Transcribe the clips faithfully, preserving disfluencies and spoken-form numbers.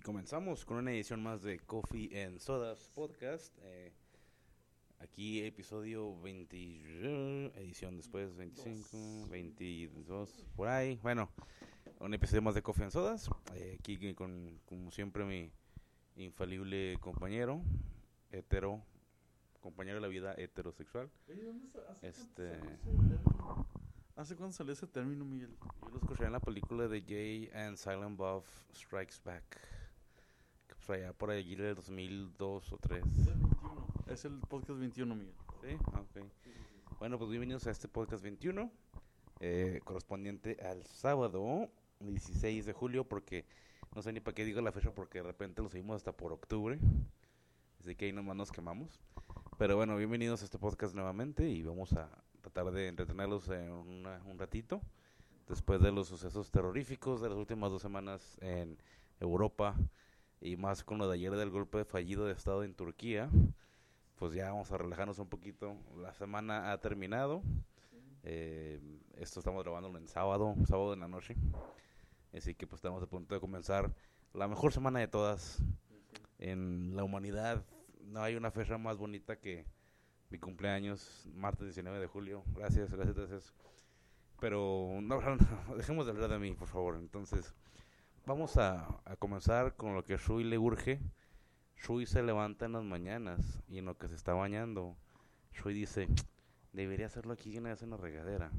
comenzamos con una edición más de Coffee and Sodas Podcast. Eh, aquí episodio veinte, edición después veinticinco, veintidós, por ahí. Bueno, un episodio más de Coffee and Sodas. Eh, aquí con, como siempre, mi infalible compañero, hetero, compañero de la vida heterosexual. Oye, ¿dónde está? ¿Hace Este... ¿Hace cuándo salió ese término, Miguel? Yo lo escuché en la película de Jay and Silent Bob Strikes Back. Que pues allá por allí del dos mil dos o tres. Es el veintiuno. Es el podcast veintiuno, Miguel. Sí, ok. Bueno, pues bienvenidos a este podcast veintiuno, eh, correspondiente al sábado dieciséis de julio, porque no sé ni para qué digo la fecha, porque de repente lo seguimos hasta por octubre. Así que ahí nomás nos quemamos. Pero bueno, bienvenidos a este podcast nuevamente y vamos a tratar de entretenerlos en una, un ratito. Después de los sucesos terroríficos de las últimas dos semanas en Europa y más con lo de ayer del golpe fallido de Estado en Turquía, pues ya vamos a relajarnos un poquito. La semana ha terminado. Eh, esto estamos grabándolo en sábado, sábado en la noche. Así que pues estamos a punto de comenzar la mejor semana de todas en la humanidad. No hay una fecha más bonita que mi cumpleaños, martes diecinueve de julio. Gracias, gracias, gracias. Pero no, no, dejemos de hablar de mí, por favor. Entonces, vamos a, a comenzar con lo que a Shui le urge. Shui se levanta en las mañanas y en lo que se está bañando, Shui dice, debería hacerlo aquí una vez en la regadera.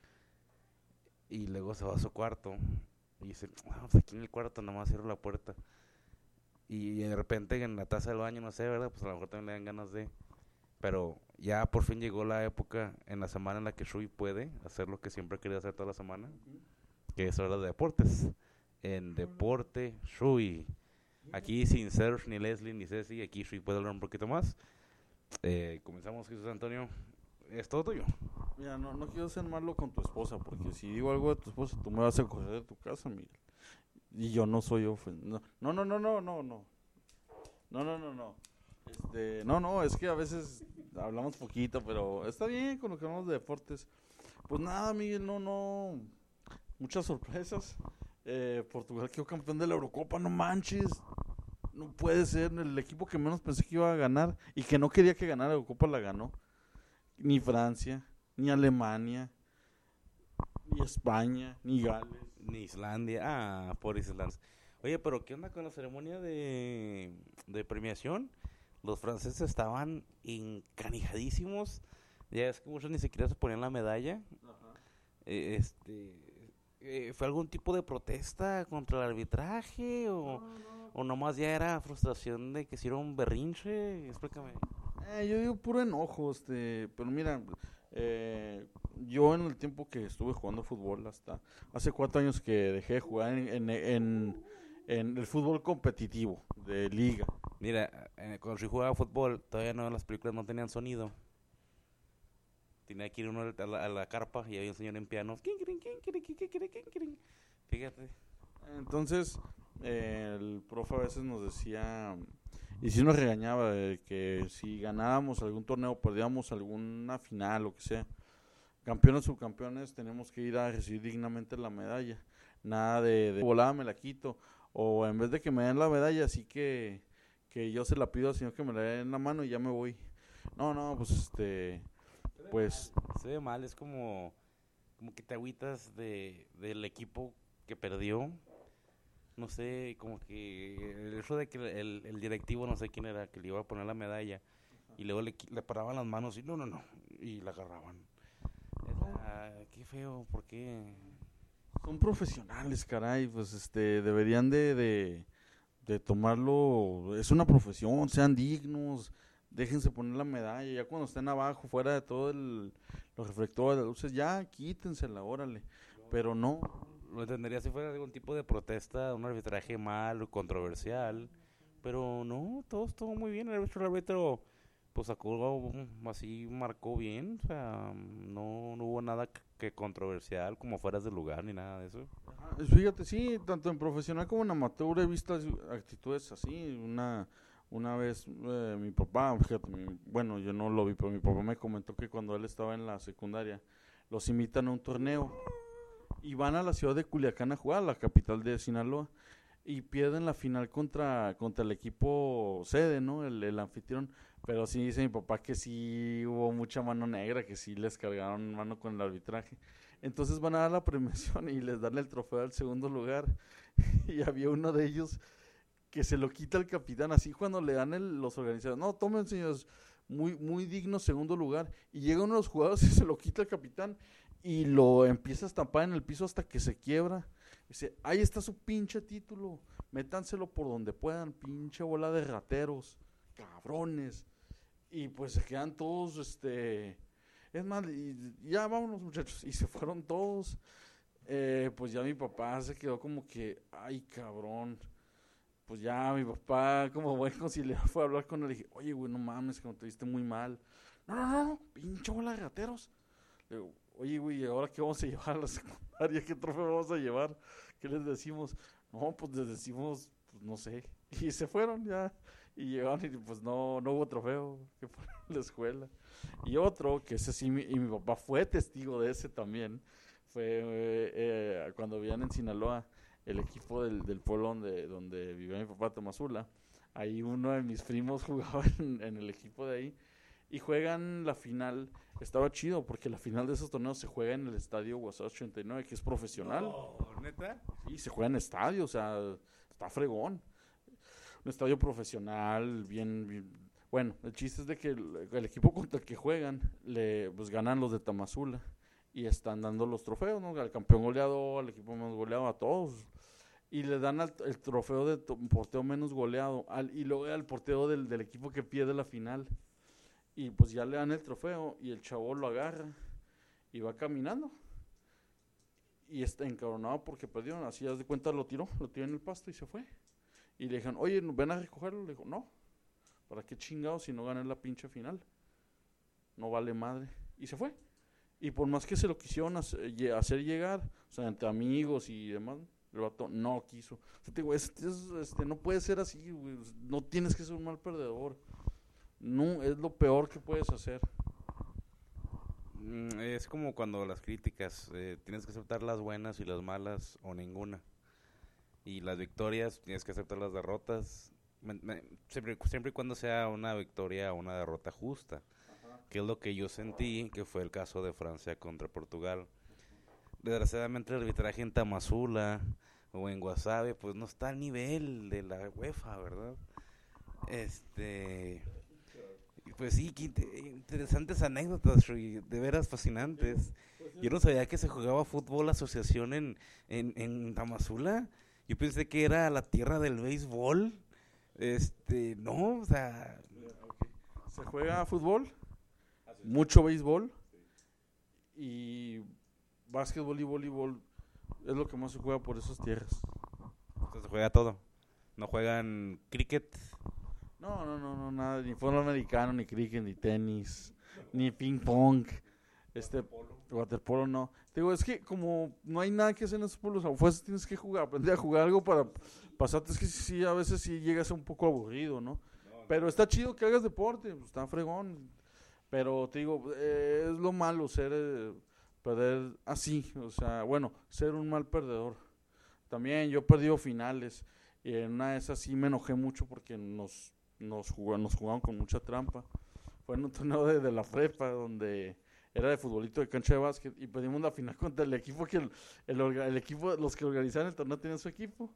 Y luego se va a su cuarto y dice, ah, pues aquí en el cuarto nomás cierro la puerta. Y de repente en la taza del baño, no sé, ¿verdad? Pues a lo mejor también le dan ganas de... Pero ya por fin llegó la época en la semana en la que Shui puede hacer lo que siempre ha querido hacer toda la semana, que es hora de deportes. En Deporte Shui. Aquí sin Serge, ni Leslie, ni Ceci, aquí Shui puede hablar un poquito más. Eh, comenzamos, Jesús Antonio. Es todo tuyo. Mira, no, no quiero ser malo con tu esposa, porque si digo algo de tu esposa, tú me vas a correr de tu casa, Miguel. Y yo no soy ofendido. No, no, no, no, no, no. No, no, no, no. Este, no, no, es que a veces hablamos poquito, pero está bien con lo que hablamos de deportes. Pues nada, Miguel, no, no. Muchas sorpresas. Eh, Portugal quedó campeón de la Eurocopa, no manches. No puede ser, el equipo que menos pensé que iba a ganar y que no quería que ganara la Eurocopa la ganó. Ni Francia, ni Alemania, ni España, ni Gales. Ni Islandia. Ah, por Islandia. Oye, pero ¿qué onda con la ceremonia de, de premiación? Los franceses estaban encanijadísimos. Ya es que muchos ni siquiera se ponían la medalla. Ajá. Eh, este, eh, ¿Fue algún tipo de protesta contra el arbitraje? ¿O, No, no. o nomás ya era frustración de que hicieron un berrinche? Explícame. Eh, yo digo puro enojo, este, pero mira, eh, yo en el tiempo que estuve jugando fútbol, hasta hace cuatro años que dejé de jugar en, en, en, en el fútbol competitivo de liga. Mira, eh, cuando yo jugaba fútbol, todavía no, las películas no tenían sonido. Tenía que ir uno a la, a la carpa y había un señor en piano. Fíjate. Entonces, eh, el profe a veces nos decía, y sí nos regañaba, de que si ganábamos algún torneo, perdíamos alguna final, lo que sea, campeones o subcampeones, tenemos que ir a recibir dignamente la medalla. Nada de, de volada me la quito, o en vez de que me den la medalla, así que, que yo se la pido al señor que me la dé en la mano y ya me voy. No, no, pues este, pues... Se ve mal, es como, como que te agüitas de, del equipo que perdió. No sé, como que el hecho de que el, el directivo, no sé quién era, que le iba a poner la medalla y luego le, le paraban las manos y no, no, no, y la agarraban. Era, qué feo, ¿por qué? Son profesionales, caray, pues este, deberían de, de, de tomarlo, es una profesión, sean dignos, déjense poner la medalla, ya cuando estén abajo, fuera de todo el, los reflectores, las luces, ya quítensela, órale, pero no. Lo entendería si fuera algún tipo de protesta, un arbitraje mal o controversial, pero no, todo estuvo muy bien. El árbitro, el árbitro pues sacó así, marcó bien, o sea, no, no hubo nada que controversial, como fueras de lugar ni nada de eso. Ajá, fíjate, sí, tanto en profesional como en amateur he visto actitudes así. Una una vez eh, mi papá, fíjate, mi, bueno, yo no lo vi, pero mi papá me comentó que cuando él estaba en la secundaria, los invitan a un torneo y van a la ciudad de Culiacán a jugar, la capital de Sinaloa. y pierden la final contra, contra el equipo sede, ¿no? El, el anfitrión. Pero sí dice mi papá que sí hubo mucha mano negra, que sí les cargaron mano con el arbitraje. Entonces van a dar la premiación y les dan el trofeo al segundo lugar. Y había uno de ellos que se lo quita el capitán, así cuando le dan el, los organizadores. No, tomen, señores, muy, muy digno segundo lugar. Y llega uno de los jugadores y se lo quita el capitán y lo empieza a estampar en el piso hasta que se quiebra. Dice, ahí está su pinche título, métanselo por donde puedan, pinche bola de rateros, cabrones. Y pues se quedan todos, este, es más, y ya vámonos muchachos, y se fueron todos. Eh, pues ya mi papá se quedó como que, ay cabrón, pues ya mi papá como buen conciliador fue a hablar con él y dije, oye güey, no mames, que me te viste muy mal. No, no, no, no, pinche bola de rateros. Le digo, oye güey, ¿y ahora qué vamos a llevar a la secundaria? ¿Qué trofeo vamos a llevar? ¿Qué les decimos? No, pues les decimos, pues no sé. Y se fueron ya. Y llegaron y pues no, no hubo trofeo que fue en la escuela. Y otro, que ese sí, mi, y mi papá fue testigo de ese también, fue eh, eh, cuando vivían en Sinaloa, el equipo del, del pueblo donde, donde vivía mi papá, Tamazula. Ahí uno de mis primos jugaba en, en el equipo de ahí. Y juegan la final, estaba chido, porque la final de esos torneos se juega en el estadio Guasave ochenta y nueve, que es profesional. No, ¿neta? Sí, se juega en estadio, o sea, está fregón. Un estadio profesional, bien, bien. Bueno, el chiste es de que el, el equipo contra el que juegan, le, pues ganan los de Tamazula. Y están dando los trofeos, ¿no? Al campeón goleador, al equipo más goleado, a todos. Y le dan al, el trofeo de to, portero menos goleado. Al, y luego al portero del, del equipo que pierde la final. Y pues ya le dan el trofeo y el chavo lo agarra y va caminando. Y está encabronado porque perdieron. Así, haz de cuenta, lo tiró, lo tiró en el pasto y se fue. Y le dijeron, oye, ¿ven a recogerlo? Le dijo, no, ¿para qué chingados si no gané la pinche final? No vale madre. Y se fue. Y por más que se lo quisieron hacer, hacer llegar, o sea, entre amigos y demás, el vato no quiso. O sea, te digo, es, es, este, no puede ser así, güey. No tienes que ser un mal perdedor. No, es lo peor que puedes hacer. Mm, es como cuando las críticas, eh, tienes que aceptar las buenas y las malas o ninguna. Y las victorias, tienes que aceptar las derrotas, me, me, siempre, siempre y cuando sea una victoria o una derrota justa. Ajá. Que es lo que yo sentí, que fue el caso de Francia contra Portugal. Desgraciadamente el arbitraje en Tamazula o en Guasave, pues no está al nivel de la UEFA, ¿verdad? Este... Pues sí, qué interesantes anécdotas, de veras fascinantes. Yo no sabía que se jugaba fútbol asociación en, en, en Tamazula. Yo pensé que era la tierra del béisbol. Este, no, o sea... Se juega fútbol, mucho béisbol y básquetbol y voleibol es lo que más se juega por esas tierras. Entonces se juega todo. ¿No juegan cricket? No, no, no, no, nada, ni fútbol americano, ni cricket, ni tenis, ni ping pong, este, waterpolo no. Te digo, es que como no hay nada que hacer en esos pueblos, a fuerzas tienes que jugar, aprender a jugar algo para pasarte, es que sí, a veces sí llegas un poco aburrido, ¿no? Pero está chido que hagas deporte, pues, está fregón, pero te digo, eh, es lo malo ser, eh, perder así, o sea, bueno, ser un mal perdedor. También yo he perdido finales, y en una de esas sí me enojé mucho porque nos... Nos, jugó, nos jugaron con mucha trampa. Fue en un torneo de, de la prepa donde era de futbolito de cancha de básquet y perdimos la final contra el equipo que el, el, el equipo, los que organizaban el torneo tenían su equipo.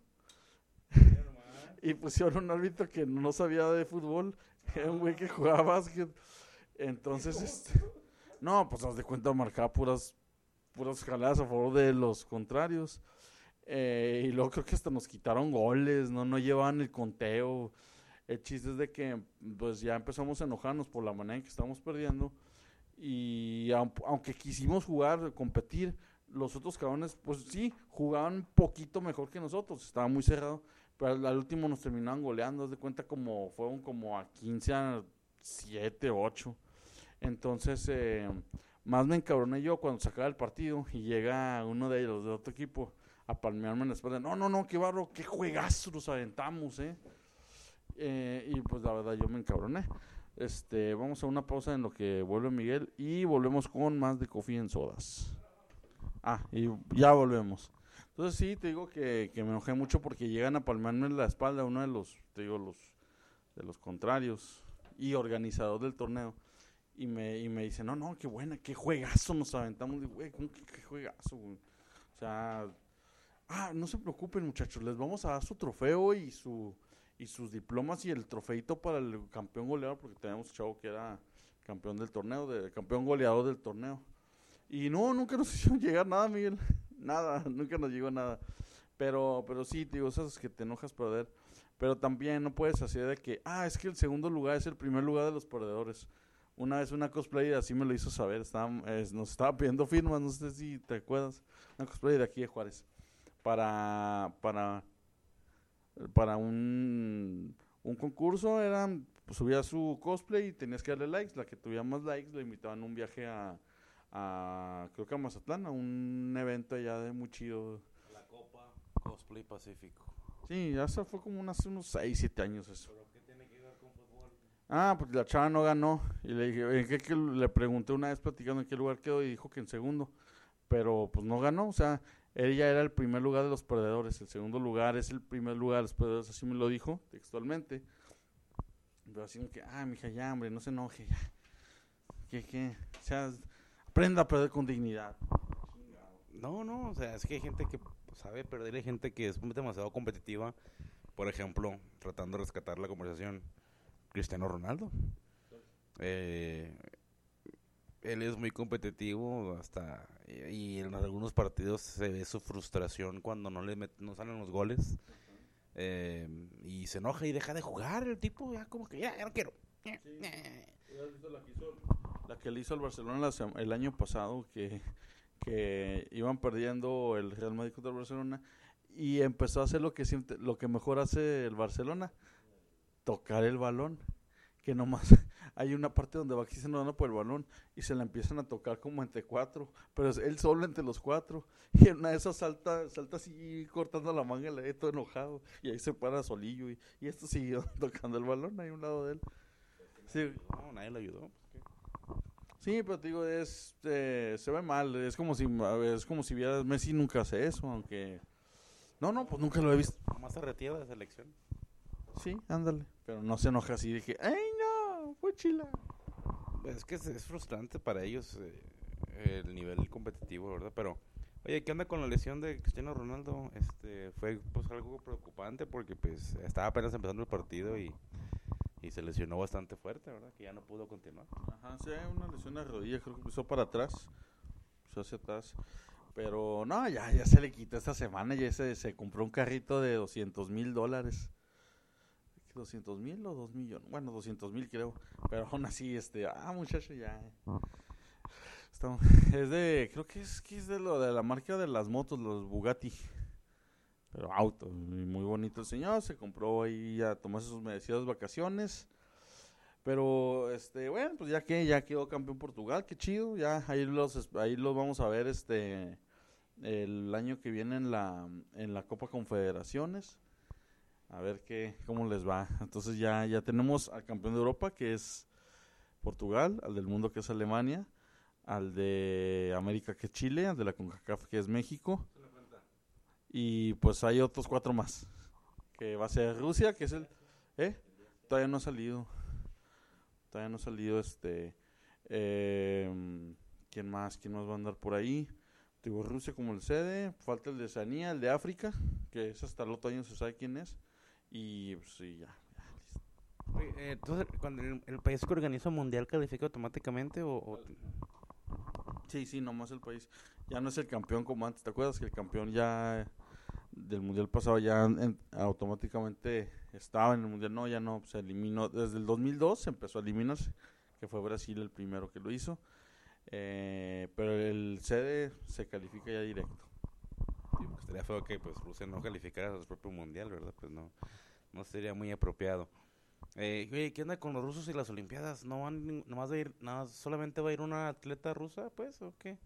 Y pusieron un árbitro que no sabía de fútbol, era un güey que jugaba básquet. Entonces, este, no, pues haz de cuenta, marcaba puras, puras jaladas a favor de los contrarios. Eh, y luego creo que hasta nos quitaron goles, no, no llevaban el conteo. El chiste es de que pues ya empezamos a enojarnos por la manera en que estábamos perdiendo y aunque quisimos jugar, competir, los otros cabrones pues sí, jugaban un poquito mejor que nosotros, estaba muy cerrado, pero al, al último nos terminaban goleando, haz de cuenta como fueron como a quince a siete, ocho. Entonces eh, más me encabroné yo cuando se acaba el partido y llega uno de ellos de otro equipo a palmearme en la espalda. No, no, no, qué barro, qué juegazo nos aventamos, eh. Eh, y pues la verdad yo me encabroné. Este, vamos a una pausa en lo que vuelve Miguel y volvemos con más de Coffee en Sodas. Ah, y ya volvemos. Entonces Entonces sí, te digo que, que me enojé mucho porque llegan a palmarme en la espalda uno de los, te digo, los de los contrarios y organizador del torneo. Y me, y me dice, no, no, qué buena, qué juegazo nos aventamos. Digo, güey, ¿cómo que qué juegazo, güey? O sea, ah, no se preocupen, muchachos, les vamos a dar su trofeo y su y sus diplomas y el trofeito para el campeón goleador, porque teníamos un chavo que era campeón del torneo, de, campeón goleador del torneo. Y no, nunca nos hicieron llegar nada, Miguel. Nada, nunca nos llegó nada. Pero, pero sí, te digo, esas que te enojas perder. Pero también no puedes hacer de que, ah, es que el segundo lugar es el primer lugar de los perdedores. Una vez una cosplayer así me lo hizo saber, estaba, eh, nos estaba pidiendo firmas, no sé si te acuerdas, una cosplayer de aquí de Juárez, para, para, para un, un concurso, eran, pues, subía su cosplay y tenías que darle likes, la que tuviera más likes le invitaban a un viaje a, a, creo que a Mazatlán, a un evento allá de muy chido. La Copa Cosplay Pacífico. Sí, ya se fue como hace unos seis, siete años eso. ¿Pero qué tiene que ver con fútbol? Ah, pues la chava no ganó. Y le dije, ¿en qué, qué? Le pregunté una vez platicando en qué lugar quedó y dijo que en segundo. Pero pues no ganó, o sea, ella era el primer lugar de los perdedores. El segundo lugar es el primer lugar de los perdedores, así me lo dijo textualmente. Pero así como que, ah, mija, ya, hombre, no se enoje, ya. ¿Qué, qué? O sea, aprenda a perder con dignidad. No, no, o sea, es que hay gente que sabe perder, hay gente que es demasiado competitiva. Por ejemplo, tratando de rescatar la conversación, Cristiano Ronaldo. Eh, él es muy competitivo hasta y en algunos partidos se ve su frustración cuando no le met, no salen los goles. Eh, y se enoja y deja de jugar el tipo, ya como que ya, ya no quiero. Sí. La que, hizo, la que le hizo al Barcelona la, el año pasado, que, que iban perdiendo el Real Madrid contra el Barcelona y empezó a hacer lo que siempre, lo que mejor hace el Barcelona, tocar el balón, que nomás hay una parte donde va Cristiano Ronaldo por el balón y se la empiezan a tocar como entre cuatro, pero es él solo entre los cuatro, y en una de esas salta, salta así cortando la manga, le ve todo enojado, y ahí se para solillo, y, y esto siguió tocando el balón ahí a un lado de él. Sí. No, nadie le ayudó. Sí, pero te digo, es, eh, se ve mal, es como si, es como si vieras, Messi nunca hace eso, aunque, no, no, pues nunca lo he visto. Nomás se retira de la selección. Sí, ándale, pero no se enoja así, dije, ¡ay no! ¡Fue chila! Es que es, es frustrante para ellos eh, el nivel competitivo, ¿verdad? Pero, oye, ¿qué onda con la lesión de Cristiano Ronaldo? Este, fue pues algo preocupante porque pues estaba apenas empezando el partido y, y se lesionó bastante fuerte, ¿verdad? Que ya no pudo continuar. Ajá, sí, una lesión de rodilla, creo que empezó para atrás, empezó hacia atrás. Pero no, ya, ya se le quitó esta semana, ya se, se compró un carrito de doscientos mil dólares. ¿doscientos mil o dos millones? Bueno, doscientos mil creo. Pero aún así, este, ah, muchacho, ya. Estamos, es de, creo que es, que es de lo de la marca de las motos, los Bugatti. Pero auto, muy bonito el señor, se compró ahí a tomarse sus merecidas vacaciones. Pero, este, bueno, pues ya que, ya quedó campeón Portugal, qué chido, ya ahí los, ahí los vamos a ver, este, el año que viene en la, en la Copa Confederaciones. A ver qué, cómo les va. Entonces ya, ya tenemos al campeón de Europa, que es Portugal, al del mundo, que es Alemania, al de América, que es Chile, al de la CONCACAF, que es México, y pues hay otros cuatro más, que va a ser Rusia, que es el... ¿Eh? Todavía no ha salido. Todavía no ha salido este... Eh, ¿Quién más? ¿Quién más va a andar por ahí? Digo, Rusia como el sede, falta el de Oceanía, el de África, que es hasta el otro año se sabe quién es. Y pues sí, ya. ya listo. Oye, eh, entonces, cuando el, el país que organiza el mundial califica automáticamente o, o... Sí, sí, nomás el país. Ya no es el campeón como antes. ¿Te acuerdas que el campeón ya del mundial pasado ya en, automáticamente estaba en el mundial? No, ya no, se eliminó. Desde el dos mil dos se empezó a eliminarse, que fue Brasil el primero que lo hizo. Eh, pero el sede se califica ya directo. Sí, porque estaría feo que pues Rusia no calificara a su propio mundial, ¿verdad? Pues no, no sería muy apropiado. Eh, oye, ¿qué onda con los rusos y las olimpiadas? ¿No van, nomás va a ir, nada, solamente va a ir una atleta rusa, pues, o qué?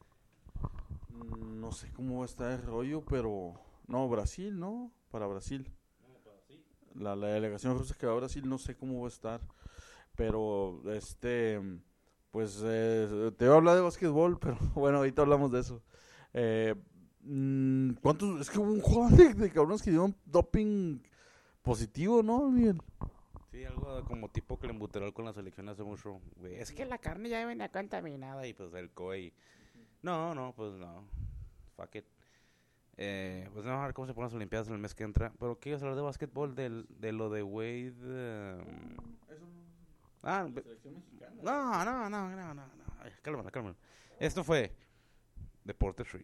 No sé cómo va a estar el rollo, pero... No, Brasil, ¿no? Para Brasil. No, para sí. La, la delegación rusa que va a Brasil, no sé cómo va a estar. Pero, este... Pues, eh, te voy a hablar de básquetbol, pero bueno, ahorita hablamos de eso. Eh, Mm, ¿Cuántos? Es que hubo un joven de, de cabrones que dieron doping positivo, ¿no, Miguel? Sí, algo como tipo clenbuterol con la selección hace mucho. Güey, es que la carne ya venía contaminada y pues el C O E. No, no, pues no. Fuck it. Eh, pues no, a ver cómo se ponen las Olimpiadas en el mes que entra. Pero ¿qué ibas a hablar de básquetbol? Del, de lo de Wade. eh, Eso Ah, la be- selección mexicana. no, no, no, no, no, no. Ay, cálmala, cálmala. Esto fue Deporte Free.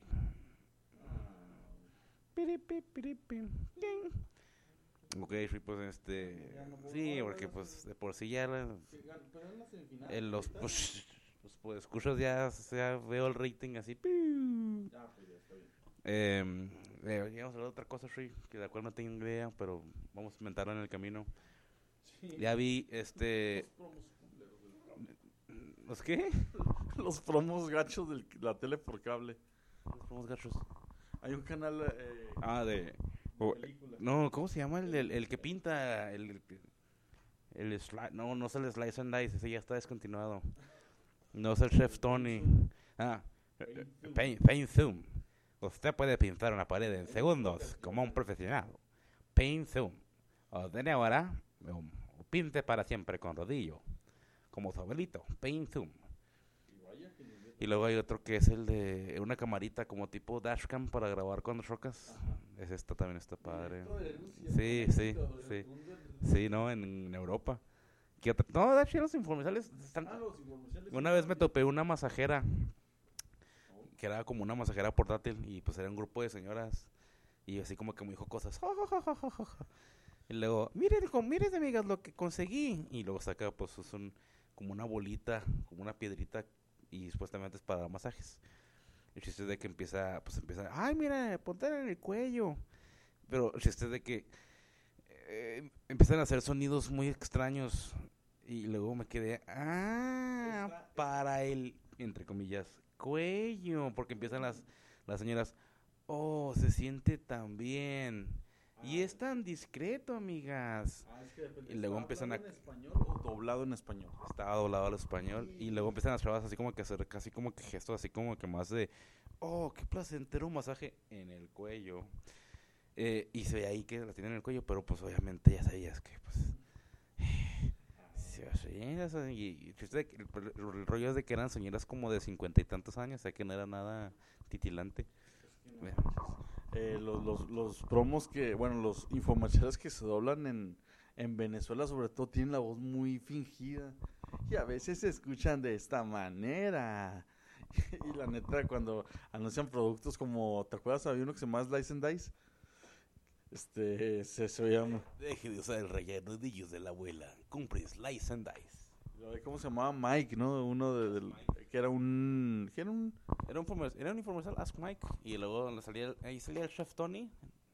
Piripi, piripi, ting. Ok, Free, pues este. Sí, porque pues de por sí ya. la- Pero en la semifinal. en los. Pues, pues, pues, escuchas ya, ya veo el rating así. piu. Ah, pues ya está bien. Eh, eh, vamos a hablar de otra cosa, Free, que de la cual no tengo idea, pero vamos a inventarla en el camino. Sí. Ya vi este. ¿Los qué? Los promos gachos de la tele por cable. Los promos gachos. Hay un canal eh, Ah, de. o- película. no, ¿cómo se llama? El, el, el que pinta. El, el, el sli- no, no es el Slice and Dice, ese ya está descontinuado. No es el Chef Tony. Ah, Paint, Paint Zoom. Usted puede pintar una pared en segundos como un profesional. Paint Zoom. Ordene ahora um, pinte para siempre con rodillo. Como su abuelito. Paint Zoom. Y luego hay otro que es el de una camarita como tipo dashcam para grabar cuando chocas. Es esta también está padre. Sí, sí, sí. Sí, no, en, en Europa. ¿Qué otra? No, de hecho los infomerciales están... Ah, los infomerciales. Una vez me topé una masajera, que era como una masajera portátil, y pues era un grupo de señoras, y así como que me dijo cosas. "Ja, ja, ja, ja, ja, ja, ja". Y luego, miren, hijo, miren, amigas, lo que conseguí. Y luego saca, pues, es un, como una bolita, como una piedrita, y supuestamente es para masajes. El chiste es de que empieza, pues empieza, ay, mira, ponte en el cuello. Pero el chiste es de que eh, empiezan a hacer sonidos muy extraños. Y luego me quedé, ah, para el, entre comillas, cuello. Porque empiezan las, las señoras, oh, se siente tan bien. Y es tan discreto, amigas. Ah, es que depende. Y luego ¿Está empiezan a... hablado en español o doblado en español? Estaba doblado al español. Y luego empiezan las chavas así como que hacer casi como que gestos así como que más de, oh, qué placentero masaje en el cuello. Eh, y se ve ahí que la tienen en el cuello, pero pues obviamente ya sabías que pues... sí, sí, eso, y, y el, chiste de que- el, el- el rollo es de que eran señoras como de cincuenta y tantos años, o sea que no era nada titilante. Bueno, Eh, los, los, los promos que, bueno, los infomerciales que se doblan en, en Venezuela sobre todo tienen la voz muy fingida y a veces se escuchan de esta manera. Y la neta, cuando anuncian productos como, ¿te acuerdas? Había uno que se llama Slice and Dice. Este, se, se llama, deje de usar el relleno de ellos de la abuela. Compre Slice and Dice. ¿cómo se llamaba? Mike, ¿no? Uno de, del- que era un, que era un, Era un, informer- era un informal Ask Mike. Y luego le salía, el- ahí salía el Chef Tony.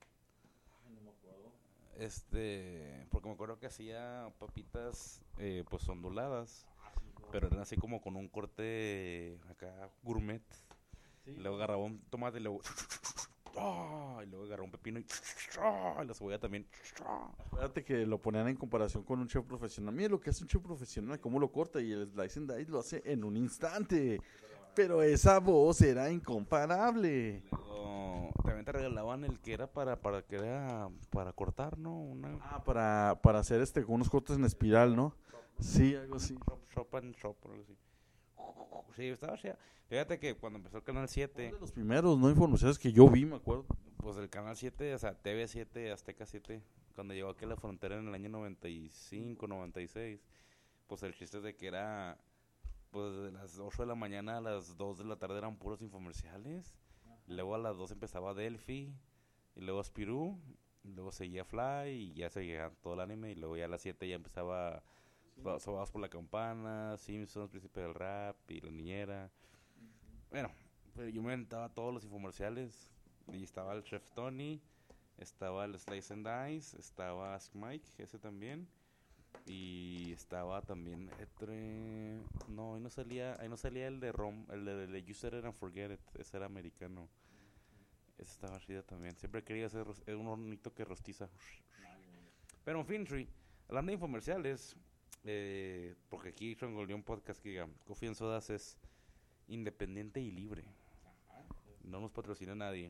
Este, porque me acuerdo que hacía papitas eh, pues onduladas. Pero eran así como con un corte acá gourmet. Y luego agarraba un tomate y luego... ¡ah! Y luego agarraba un pepino y... ¡ah! Y la cebolla también... ¡ah! Espérate que lo ponían en comparación con un chef profesional. Mira lo que hace un chef profesional, cómo lo corta y el Slice and Dice lo hace en un instante. Pero esa voz era incomparable. Luego también te regalaban el que era para, para que era para cortar, ¿no? Una Ah, para, para hacer este con unos cortes en espiral, ¿no? Sí, algo así. shop, shop and shop, o algo así. Sí, estaba chida. Fíjate que cuando empezó el Canal siete, De los primeros, ¿no? Informaciones que yo vi, me acuerdo. pues el Canal siete, o sea, T V siete, Azteca siete, cuando llegó aquí a la frontera en el año noventa y cinco, noventa y seis, pues el chiste es de que era, pues de las ocho de la mañana a las dos de la tarde eran puros infomerciales. Y luego a las dos empezaba Delphi, y luego Spirou, y luego seguía Fly, y ya seguía todo el anime, y luego ya a las siete ya empezaba So- Sobados por la Campana, Simpsons, Príncipe del Rap, y La Niñera. Bueno, pero yo me inventaba todos los infomerciales, y estaba el Chef Tony, estaba el Slice and Dice, estaba Ask Mike, ese también, y estaba también entre... no, ahí no salía, ahí no salía el de Rom, el de, el de You Set It and Forget It, ese era americano. Ese estaba chida también, siempre quería ser ros- un hornito que rostiza. Pero en fin, Tree, hablando de infomerciales, eh, porque aquí Chongolión Podcast que diga, Coffee and Sodas es independiente y libre. No nos patrocina nadie.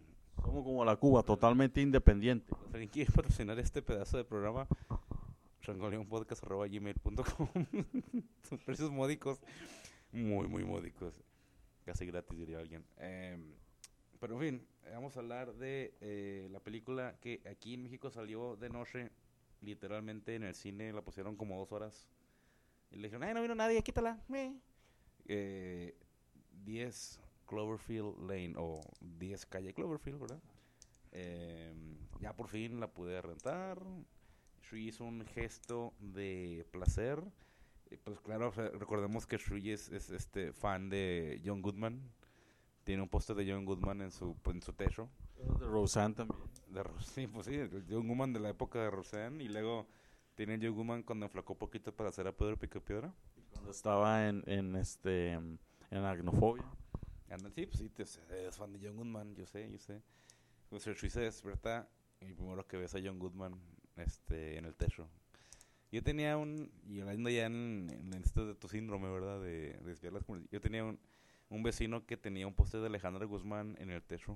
Somos como la Cuba, totalmente independiente. Si alguien quiere patrocinar este pedazo de programa, changoleonpodcast arroba gmail punto com. Son precios módicos, muy, muy módicos. Casi gratis, diría alguien. Eh, pero en fin, vamos a hablar de eh, la película que aquí en México salió de noche, literalmente en el cine, la pusieron como dos horas. Y le dijeron, ay, no vino nadie, quítala. Eh. Eh, diez Cloverfield Lane, o diez Calle Cloverfield, ¿verdad? Eh, ya por fin la pude rentar. Shui hizo un gesto de placer. Eh, pues claro, o sea, recordemos que Shui es, es este fan de John Goodman. Tiene un póster de John Goodman en su, en su techo. De Roseanne también. De, sí, pues sí, el John Goodman de la época de Roseanne. Y luego tiene John Goodman cuando enflacó poquito para hacer a Pedro Pico Piedra. Cuando estaba en, en este en Agnofobia. Sí, pues sí, te, eres fan de John Goodman, yo sé, yo sé. Pues el Shui se despierta y primero que ves a John Goodman este, en el techo. Yo tenía un, y hablando ya en, en esto de tu síndrome, ¿verdad? De, de desviar las comunidades. Yo tenía un, un vecino que tenía un póster de Alejandra Guzmán en el techo.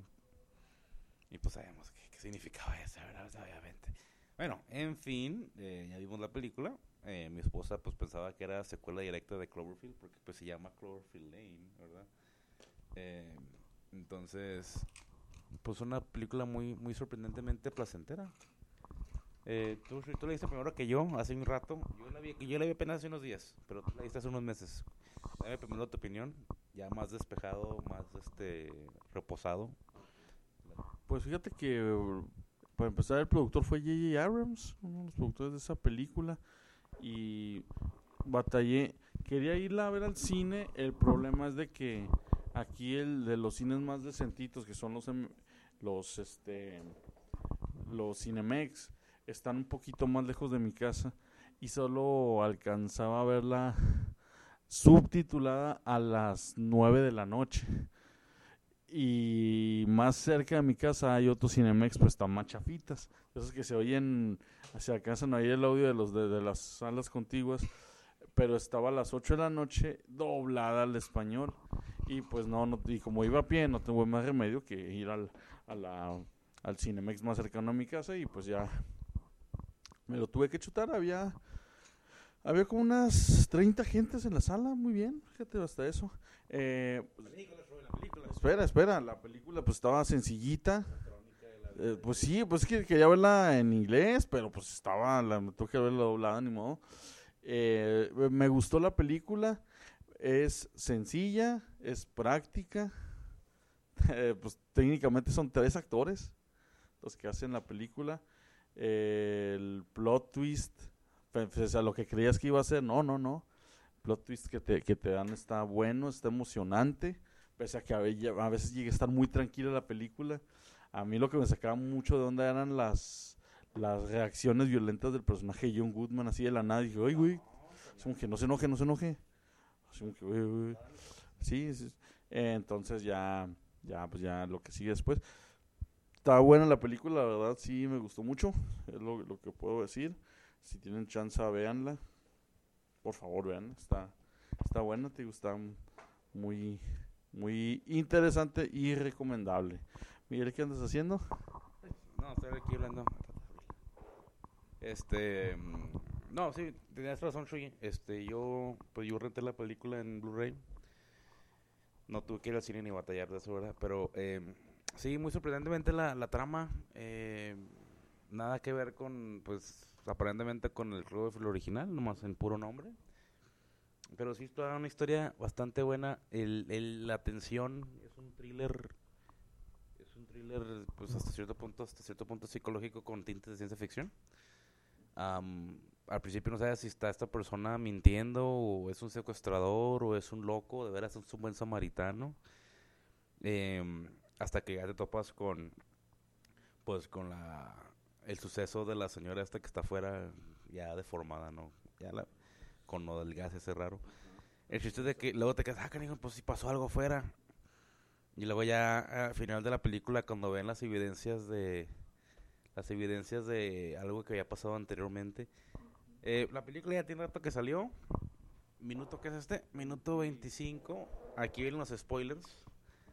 Y pues sabemos qué, qué significaba eso, ¿verdad? Obviamente. Bueno, en fin, eh, ya vimos la película. Eh, mi esposa pues pensaba que era secuela directa de Cloverfield porque pues se llama Cloverfield Lane, ¿verdad? Eh, entonces, pues una película muy muy sorprendentemente placentera. Eh, tú, tú la viste primero que yo, hace un rato. Yo la vi, yo la vi apenas hace unos días, pero tú la viste hace unos meses. Dame primero tu opinión, ya más despejado, más este reposado. Pues fíjate que, para empezar, el productor fue J J Abrams, uno de los productores de esa película. Y batallé, quería irla a ver al cine. El problema es de que aquí el de los cines más decentitos, que son los los este los Cinemex, están un poquito más lejos de mi casa y solo alcanzaba a verla subtitulada a las nueve de la noche. Y más cerca de mi casa hay otros Cinemex, pues están más chafitas. Esos que se oyen, se alcanzan a oír el audio de los de, de las salas contiguas. Pero estaba a las ocho de la noche doblada al español. Y pues no, no y como iba a pie, no tuve más remedio que ir al, a la, al Cinemex más cercano a mi casa. Y pues ya me lo tuve que chutar. Había, había como unas treinta gentes en la sala, muy bien, fíjate, hasta eso. Eh, Espera, espera, la película pues estaba sencillita. Eh, pues sí, pues es que quería verla en inglés, pero pues estaba, la, me tuve que verla doblada, ni modo. Eh, me gustó la película, es sencilla, es práctica. Eh, pues técnicamente son tres actores los que hacen la película. Eh, el plot twist, pues, a lo que creías que iba a ser, no, no, no. El plot twist que te, que te dan está bueno, está emocionante. Pese a que a veces llegue a estar muy tranquila la película, a mí lo que me sacaba mucho de onda eran las las reacciones violentas del personaje de John Goodman, así de la nada. Y dije, ay, güey, es como que no se enoje, no se enoje. Así como que, güey, güey. Sí, sí. Eh, entonces ya, ya, pues ya lo que sigue después. Está buena la película, la verdad, sí, me gustó mucho. Es lo, lo que puedo decir. Si tienen chance, véanla. Por favor, véanla. Está, está buena, te gusta muy... Muy interesante y recomendable. Miguel, ¿qué andas haciendo? No, estoy aquí hablando. Este, no, sí, tenías razón, Shui. Este, yo, pues yo renté la película en Blu-ray. No tuve que ir al cine ni batallar de eso, ¿verdad? Pero eh, sí, muy sorprendentemente la, la trama, eh, nada que ver con, pues, aparentemente con el Cloverfield original, nomás en puro nombre. Pero sí es toda una historia bastante buena. El, el, la tensión es un thriller, es un thriller, pues hasta cierto punto, hasta cierto punto psicológico con tintes de ciencia ficción. Um, al principio no sabes si está esta persona mintiendo o es un secuestrador o es un loco, de veras es un buen samaritano. Eh, hasta que ya te topas con, pues con la, el suceso de la señora esta que está afuera ya deformada, ¿no? Ya la con lo del gas ese raro. El chiste es de que luego te quedas, ah, canijo, pues si pasó algo afuera. Y luego ya al final de la película, cuando ven las evidencias de las evidencias de algo que había pasado anteriormente. Eh, la película ya tiene rato que salió. Minuto, ¿qué es este? Minuto veinticinco. Aquí vienen los spoilers.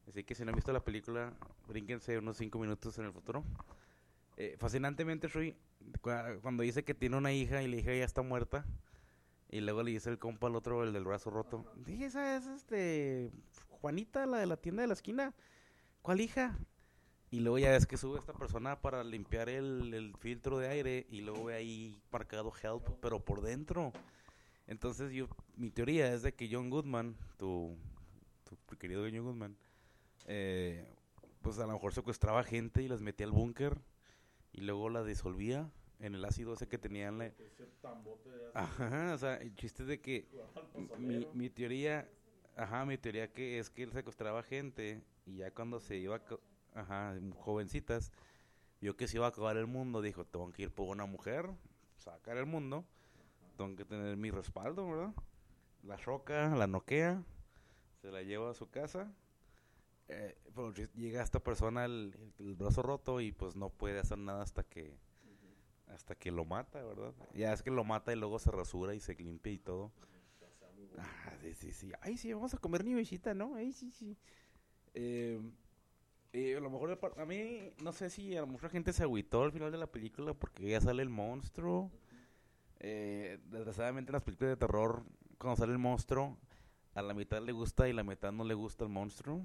Así que si no han visto la película, brínquense unos cinco minutos en el futuro. Eh, fascinantemente, Shui, cua- cuando dice que tiene una hija y la hija ya está muerta, y luego le dice el compa al otro, el del brazo roto, dije, esa es este Juanita, la de la tienda de la esquina. ¿Cuál hija? Y luego ya ves que sube esta persona para limpiar el, el filtro de aire y luego ve ahí marcado help, pero por dentro. Entonces yo, mi teoría es de que John Goodman, tu, tu querido John Goodman, eh, pues a lo mejor secuestraba gente y las metía al búnker y luego la disolvía en el ácido ese que tenían. La... Ese tambote de ácido. Ajá, o sea, el chiste es de que mi, mi teoría, ajá, mi teoría que es que él secuestraba gente y ya cuando se iba, a co- ajá, jovencitas, vio que se iba a acabar el mundo, dijo, tengo que ir por una mujer, sacar el mundo, tengo que tener mi respaldo, ¿verdad? La choca, la noquea, se la lleva a su casa. Eh, pero ll- llega esta persona el, el- el brazo roto y pues no puede hacer nada hasta que hasta que lo mata, ¿verdad? Ya es que lo mata y luego se rasura y se limpia y todo. Ah, sí, sí, sí. Ay, sí, vamos a comer nievecita, ¿no? Ay, sí, sí. Eh, eh, a lo mejor el par- a mí, no sé si a lo mejor la gente se agüitó al final de la película porque ya sale el monstruo. Eh, desgraciadamente en las películas de terror, cuando sale el monstruo, a la mitad le gusta y la mitad no le gusta el monstruo.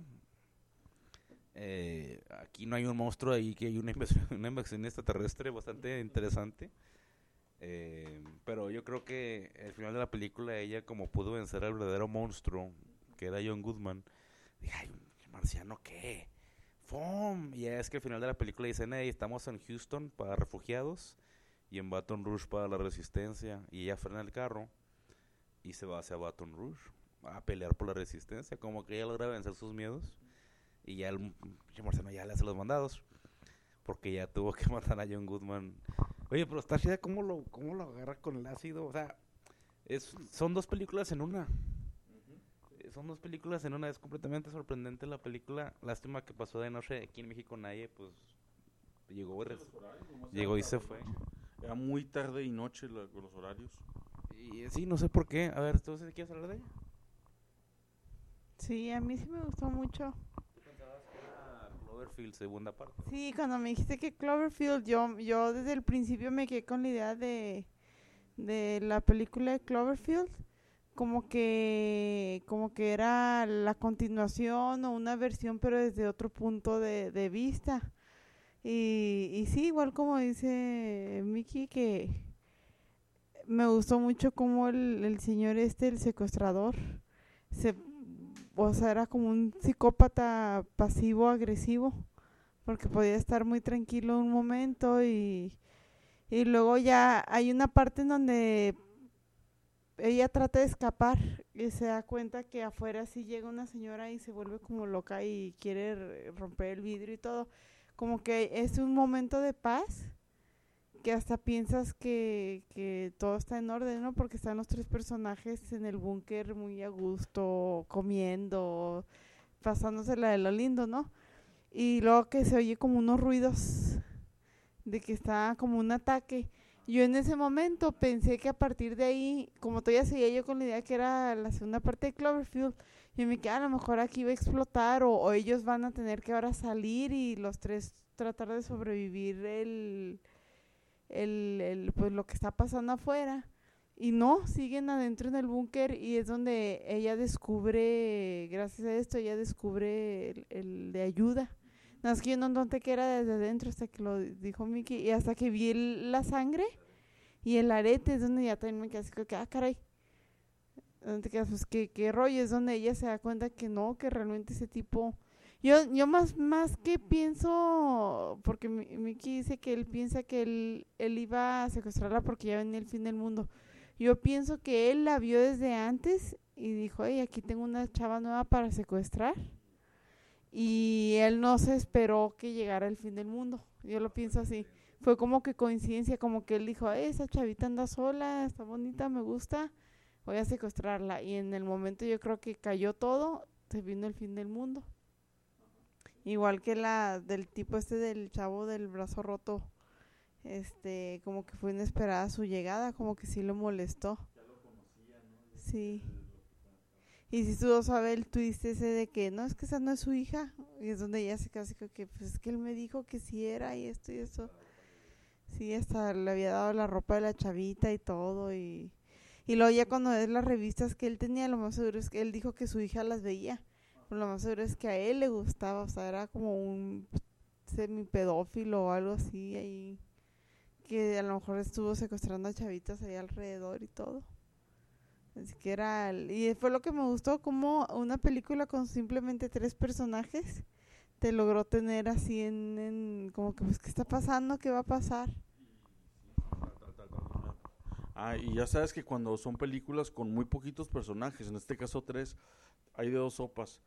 Eh, aquí no hay un monstruo, ahí que hay una invasión, una invasión extraterrestre bastante interesante. Eh, pero yo creo que al final de la película ella como pudo vencer al verdadero monstruo, que era John Goodman, dije, ay, marciano, ¿qué? ¡Fum! Y ya es que al final de la película dicen, hey, estamos en Houston para refugiados y en Baton Rouge para la resistencia. Y ella frena el carro y se va hacia Baton Rouge a pelear por la resistencia, como que ella logra vencer sus miedos. Y ya el pinche marciano ya le hace los mandados. Porque ya tuvo que matar a John Goodman. Oye, pero está chida cómo lo, cómo lo agarra con el ácido. O sea, es, son dos películas en una. Eh, Son dos películas en una. Es completamente sorprendente la película. Lástima que pasó de noche. Aquí en México nadie, pues, llegó y, res- llegó y se fue. Era muy tarde y noche la- los horarios. Y eh, sí, no sé por qué. A ver, ¿tú quieres hablar de ella? Sí, a mí sí me gustó mucho. ¿Tú pensabas que era Cloverfield segunda parte? Sí, cuando me dijiste que Cloverfield, yo, yo desde el principio me quedé con la idea de, de la película de Cloverfield, como que, como que era la continuación o una versión, pero desde otro punto de, de vista. Y, y sí, igual como dice Mickey, que me gustó mucho como el, el señor este, el secuestrador, se, o sea, era como un psicópata pasivo-agresivo, porque podía estar muy tranquilo un momento y, y luego ya hay una parte en donde ella trata de escapar y se da cuenta que afuera sí llega una señora y se vuelve como loca y quiere r- romper el vidrio y todo. Como que es un momento de paz que hasta piensas que, que todo está en orden, ¿no? Porque están los tres personajes en el búnker muy a gusto, comiendo, pasándosela de lo lindo, ¿no? Y luego que se oye como unos ruidos de que está como un ataque. Yo en ese momento pensé que a partir de ahí, como todavía seguía yo con la idea que era la segunda parte de Cloverfield, yo me quedé, a lo mejor aquí va a explotar o, o ellos van a tener que ahora salir y los tres tratar de sobrevivir el, el, el pues lo que está pasando afuera. Y no, siguen adentro en el búnker y es donde ella descubre, gracias a esto, ella descubre el, el de ayuda. No, es que yo no noté que era desde adentro hasta que lo dijo Mickey y hasta que vi el- la sangre y el arete es donde ya también me quedé así como que, ah, caray. Donde te quedas, pues, ¿qué, qué rollo? Es donde ella se da cuenta que no, que realmente ese tipo... Yo, yo más, más que pienso, porque Mi- Mickey dice que él piensa que él, él iba a secuestrarla porque ya venía el fin del mundo. Yo pienso que él la vio desde antes y dijo, hey, aquí tengo una chava nueva para secuestrar. Y él no se esperó que llegara el fin del mundo. Yo lo pienso así. Fue como que coincidencia, como que él dijo, "Eh, esa chavita anda sola, está bonita, me gusta, voy a secuestrarla". Y en el momento yo creo que cayó todo, se vino el fin del mundo. Igual que la del tipo este del chavo del brazo roto, este, como que fue inesperada su llegada, como que sí lo molestó. Sí. Y si tú sabes el twist ese de que no, es que esa no es su hija. Y es donde ella se casi que, pues es que él me dijo que sí era y esto y eso. Sí, hasta le había dado la ropa de la chavita y todo. Y, y luego ya cuando ves las revistas que él tenía, lo más seguro es que él dijo que su hija las veía. Pero lo más seguro es que a él le gustaba. O sea, era como un semipedófilo o algo así. Ahí, que a lo mejor estuvo secuestrando a chavitas ahí alrededor y todo. Así que era, el- y fue lo que me gustó, como una película con simplemente tres personajes te logró tener así en, en como que pues qué está pasando, qué va a pasar. Ah, y ya sabes que cuando son películas con muy poquitos personajes, en este caso tres, hay de dos sopas.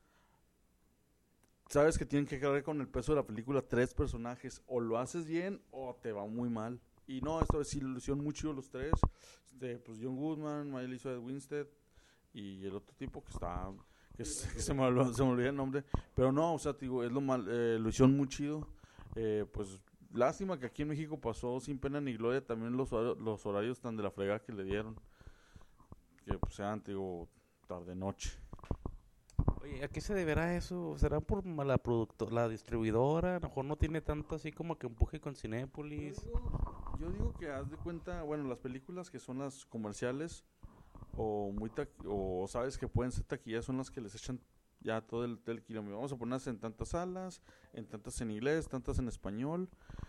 Sabes que tienen que cargar con el peso de la película tres personajes, o lo haces bien o te va muy mal. Y no, esta vez sí lo hicieron muy chido los tres. Este, pues John Goodman, Mary Elizabeth Winstead y el otro tipo que está, que, es- que se me olvidó, se me olvidó el nombre. Pero no, o sea, te digo, es lo mal, eh, lo hicieron muy chido. Eh, pues lástima que aquí en México pasó sin pena ni gloria también los, hor- los horarios tan de la fregada que le dieron. Que pues sean, te digo, tarde noche. Oye, ¿a qué se deberá eso? ¿Será por la producto la distribuidora? A lo mejor no tiene tanto así como que empuje con Yo Cinépolis. digo, yo digo que haz de cuenta, bueno, las películas que son las comerciales o muy ta- o sabes que pueden ser taquillas son las que les echan ya todo el, todo el kilómetro. Vamos a ponerlas en tantas salas, en tantas en inglés, tantas en español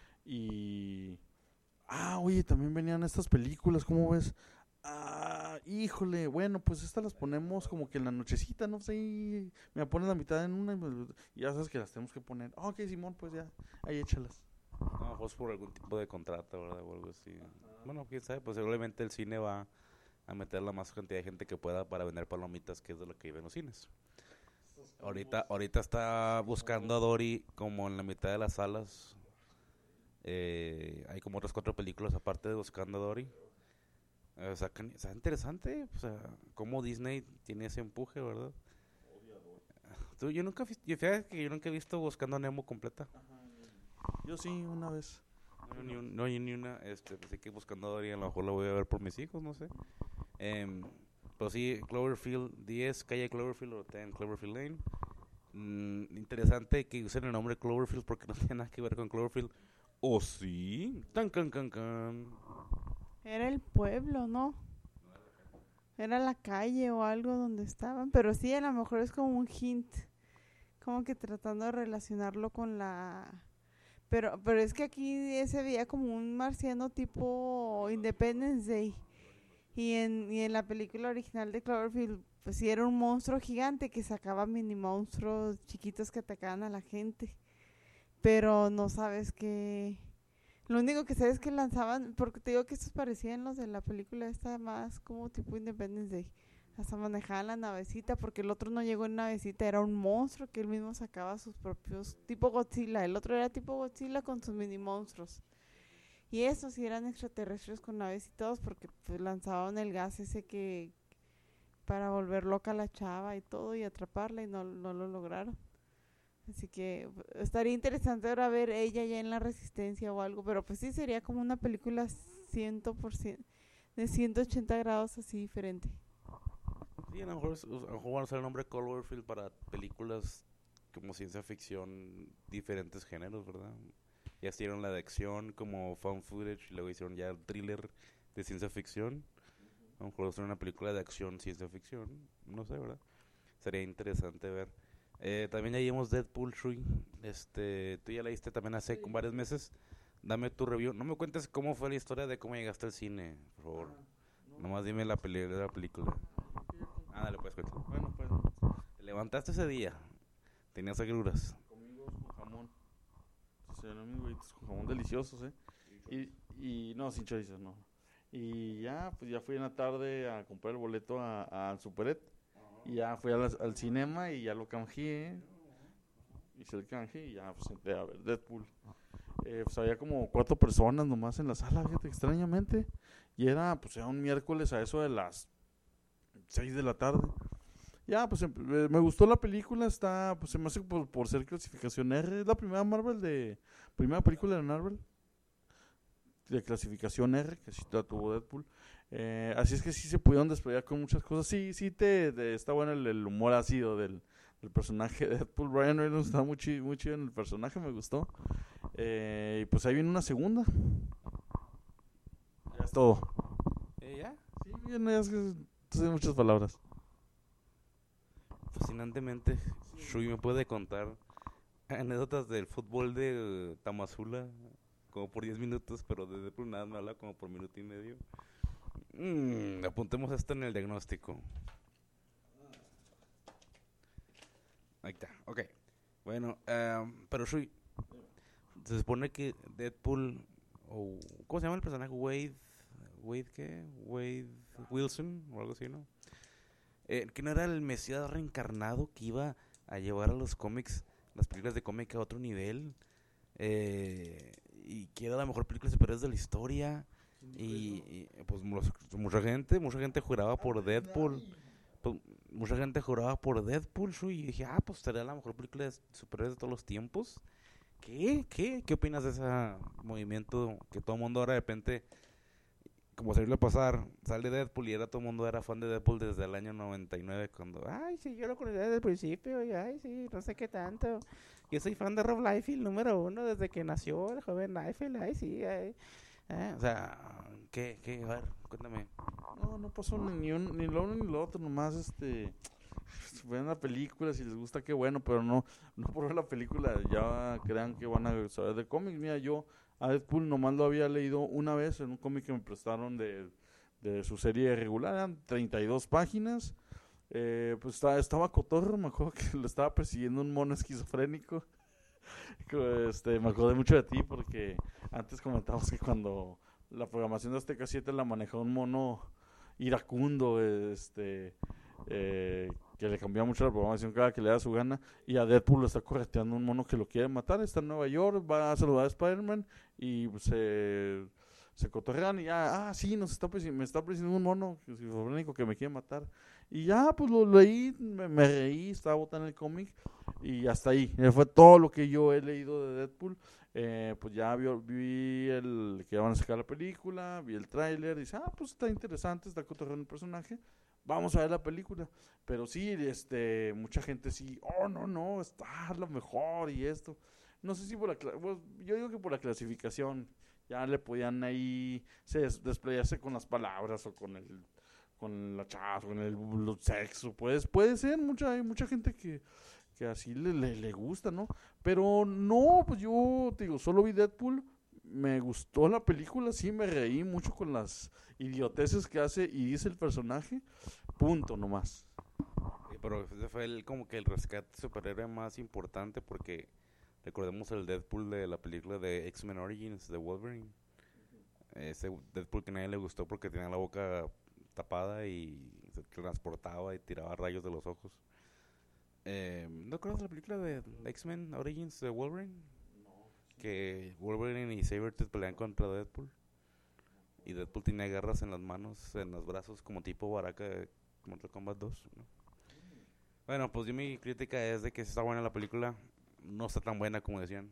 y ah, oye, también venían estas películas, ¿cómo ves? Ah, híjole, bueno, pues estas las ponemos como que en la nochecita, no sé, y me ponen la mitad en una y me- y ya sabes que las tenemos que poner. Ah, ok, Simón, pues ya, ahí échalas. No, pues por algún tipo de contrato, ¿verdad? O algo así. Bueno, quién sabe, pues seguramente el cine va a meter la más cantidad de gente que pueda para vender palomitas, que es de lo que viven los cines. Ahorita, ahorita está buscando a Dory como en la mitad de las salas. Eh, hay como otras cuatro películas aparte de Buscando a Dory. Eh, o sea, que ni- está interesante, o sea, cómo Disney tiene ese empuje, ¿verdad? Tú, yo nunca, he vis- yo, fíjate que yo nunca he visto Buscando a Nemo completa. Yo sí, una vez. No, ni, un- no, yo ni una, este, pues, así que Buscando a Dory a lo mejor la voy a ver por mis hijos, no sé. Em, pero sí, Cloverfield diez, calle Cloverfield o diez Cloverfield Lane. Mm, interesante que usen el nombre Cloverfield porque no tiene nada que ver con Cloverfield. ¿O sí? Tan, can, can, can. Era el pueblo, ¿no? Era la calle o algo donde estaban, pero sí, a lo mejor es como un hint, como que tratando de relacionarlo con la... Pero, pero es que aquí se veía como un marciano tipo Independence Day. Y en, y en la película original de Cloverfield, pues sí era un monstruo gigante que sacaba mini monstruos chiquitos que atacaban a la gente. Pero no sabes qué... Lo único que sé es que lanzaban, porque te digo que estos parecían los de la película esta más como tipo Independence Day. Hasta manejaban la navecita, porque el otro no llegó en navecita, era un monstruo que él mismo sacaba sus propios, tipo Godzilla. El otro era tipo Godzilla con sus mini monstruos. Y esos sí eran extraterrestres con naves y todos, porque pues lanzaban el gas ese que para volver loca a la chava y todo y atraparla y no, no lo lograron. Así que uh, estaría interesante ahora ver ella ya en la resistencia o algo, pero pues sí sería como una película cien por ciento de ciento ochenta grados así diferente. Sí, a lo mejor, es- a lo mejor van a usar el nombre Cloverfield para películas como ciencia ficción, diferentes géneros, ¿verdad? Ya hicieron la de acción como found footage y luego hicieron ya el thriller de ciencia ficción. A lo mejor hacer una película de acción, ciencia ficción, no sé, ¿verdad? Sería interesante ver. Eh, también ya vimos Deadpool tres, este, tú ya la viste también hace con varios meses. Dame tu review. No me cuentes cómo fue la historia de cómo llegaste al cine, por favor. Nomás dime la, peli la película. Ah, dale, pues, cuéntame. Bueno, pues Te levantaste ese día, tenías agruras. comimos con jamón. Se llaman mis huevitos con jamón deliciosos, ¿eh? Y, y no, sin chorizos, no. Y ya, pues ya fui en la tarde a comprar el boleto a- al Superet. Y ya fui a las- al cinema y ya lo canjeé. Hice el canje y ya pues entré a ver Deadpool. Eh, pues había como cuatro personas nomás en la sala, fíjate, extrañamente. Y era, pues era un miércoles a eso de las seis de la tarde. Ya, pues em- eh, me gustó la película, está, pues se me hace por, por ser clasificación R. Es la primera Marvel de, primera película de Marvel. de clasificación R, que sí la tuvo Deadpool. Eh, así es que sí se pudieron desplegar con muchas cosas. Sí, sí te, te está bueno el, el humor ácido del, del personaje de Deadpool. Ryan Reynolds está muy chido, muy chido en el personaje, me gustó. Eh, y pues ahí viene una segunda. Ya es todo. ¿Eh, ya? Sí, bien, es que son muchas palabras. Fascinantemente, Shui me puede contar anécdotas del fútbol de Tamazula como por diez minutos, pero de Deadpool nada me habla como por minuto y medio. Mm, apuntemos esto en el diagnóstico. Ahí está, ok. Bueno, um, pero Shui, se supone que Deadpool, o ¿cómo se llama el personaje? Wade, Wade qué? Wade Wilson o algo así, ¿no? Eh, que no era el Mesías reencarnado que iba a llevar a los cómics, las películas de cómic a otro nivel, eh, y que era la mejor película de superhéroes de la historia, y, y pues los- mucha gente, mucha gente juraba por Deadpool, pues, mucha gente juraba por Deadpool, Shui, y dije, ah, pues sería la mejor película de superhéroes de todos los tiempos. ¿Qué? ¿Qué? ¿Qué opinas de ese movimiento que todo el mundo ahora de repente, como se suele pasar, sale Deadpool y era todo el mundo era fan de Deadpool desde el año noventa y nueve cuando, ay, sí, yo lo conocí desde el principio y ay, sí, no sé qué tanto. Yo soy fan de Rob Liefeld número uno desde que nació el joven Liefeld, ay, sí, ay. Eh, o sea, ¿qué, qué? A ver, cuéntame. No, no pasó ni, un, ni lo uno ni lo otro, nomás este... Ven la película, si les gusta, qué bueno, pero no, no por ver la película ya crean que van a saber de cómics. Mira, yo a Deadpool nomás lo había leído una vez en un cómic que me prestaron de, de su serie regular, eran treinta y dos páginas. Eh, pues estaba, estaba cotorro, me acuerdo que lo estaba persiguiendo un mono esquizofrénico. Este, me acordé mucho de ti porque antes comentamos que cuando la programación de Azteca siete la manejaba un mono iracundo, este, eh, que le cambiaba mucho la programación cada que le da su gana, y a Deadpool lo está correteando un mono que lo quiere matar. Está en Nueva York, va a saludar a Spider-Man y se, se cotorrean y ya, ah, sí, nos está presi- me está persiguiendo un mono esquizofrénico que me quiere matar. Y ya, pues lo leí, me, me reí, estaba botando el cómic y hasta ahí. Eh, Fue todo lo que yo he leído de Deadpool. Eh, pues ya vi, vi el que van a sacar la película, vi el tráiler, dice, ah, pues está interesante, está cotorreando el personaje, vamos a ver la película. Pero sí, este, mucha gente sí, oh, no, no, está lo mejor y esto. No sé si por la, cla- pues, yo digo que por la clasificación, ya le podían ahí se des- desplayarse con las palabras o con el, con la chat, con el, el sexo, pues, puede ser, mucha, hay mucha gente que, que así le, le, le gusta, ¿no? Pero no, pues yo te digo, solo vi Deadpool, me gustó la película, sí me reí mucho con las idioteces que hace y dice el personaje, punto nomás. Sí, pero ese fue el, como que el rescate superhéroe más importante porque recordemos el Deadpool de la película de X-Men Origins de Wolverine. Ese Deadpool que a nadie le gustó porque tenía la boca tapada y se transportaba y tiraba rayos de los ojos. Eh, ¿No conoces la película de X-Men Origins de Wolverine? Que Wolverine y Sabretooth pelean contra Deadpool. Y Deadpool tiene garras en las manos, en los brazos, como tipo Baraka de Mortal Kombat dos, ¿no? Bueno, pues yo mi crítica es de que está buena la película. No está tan buena como decían.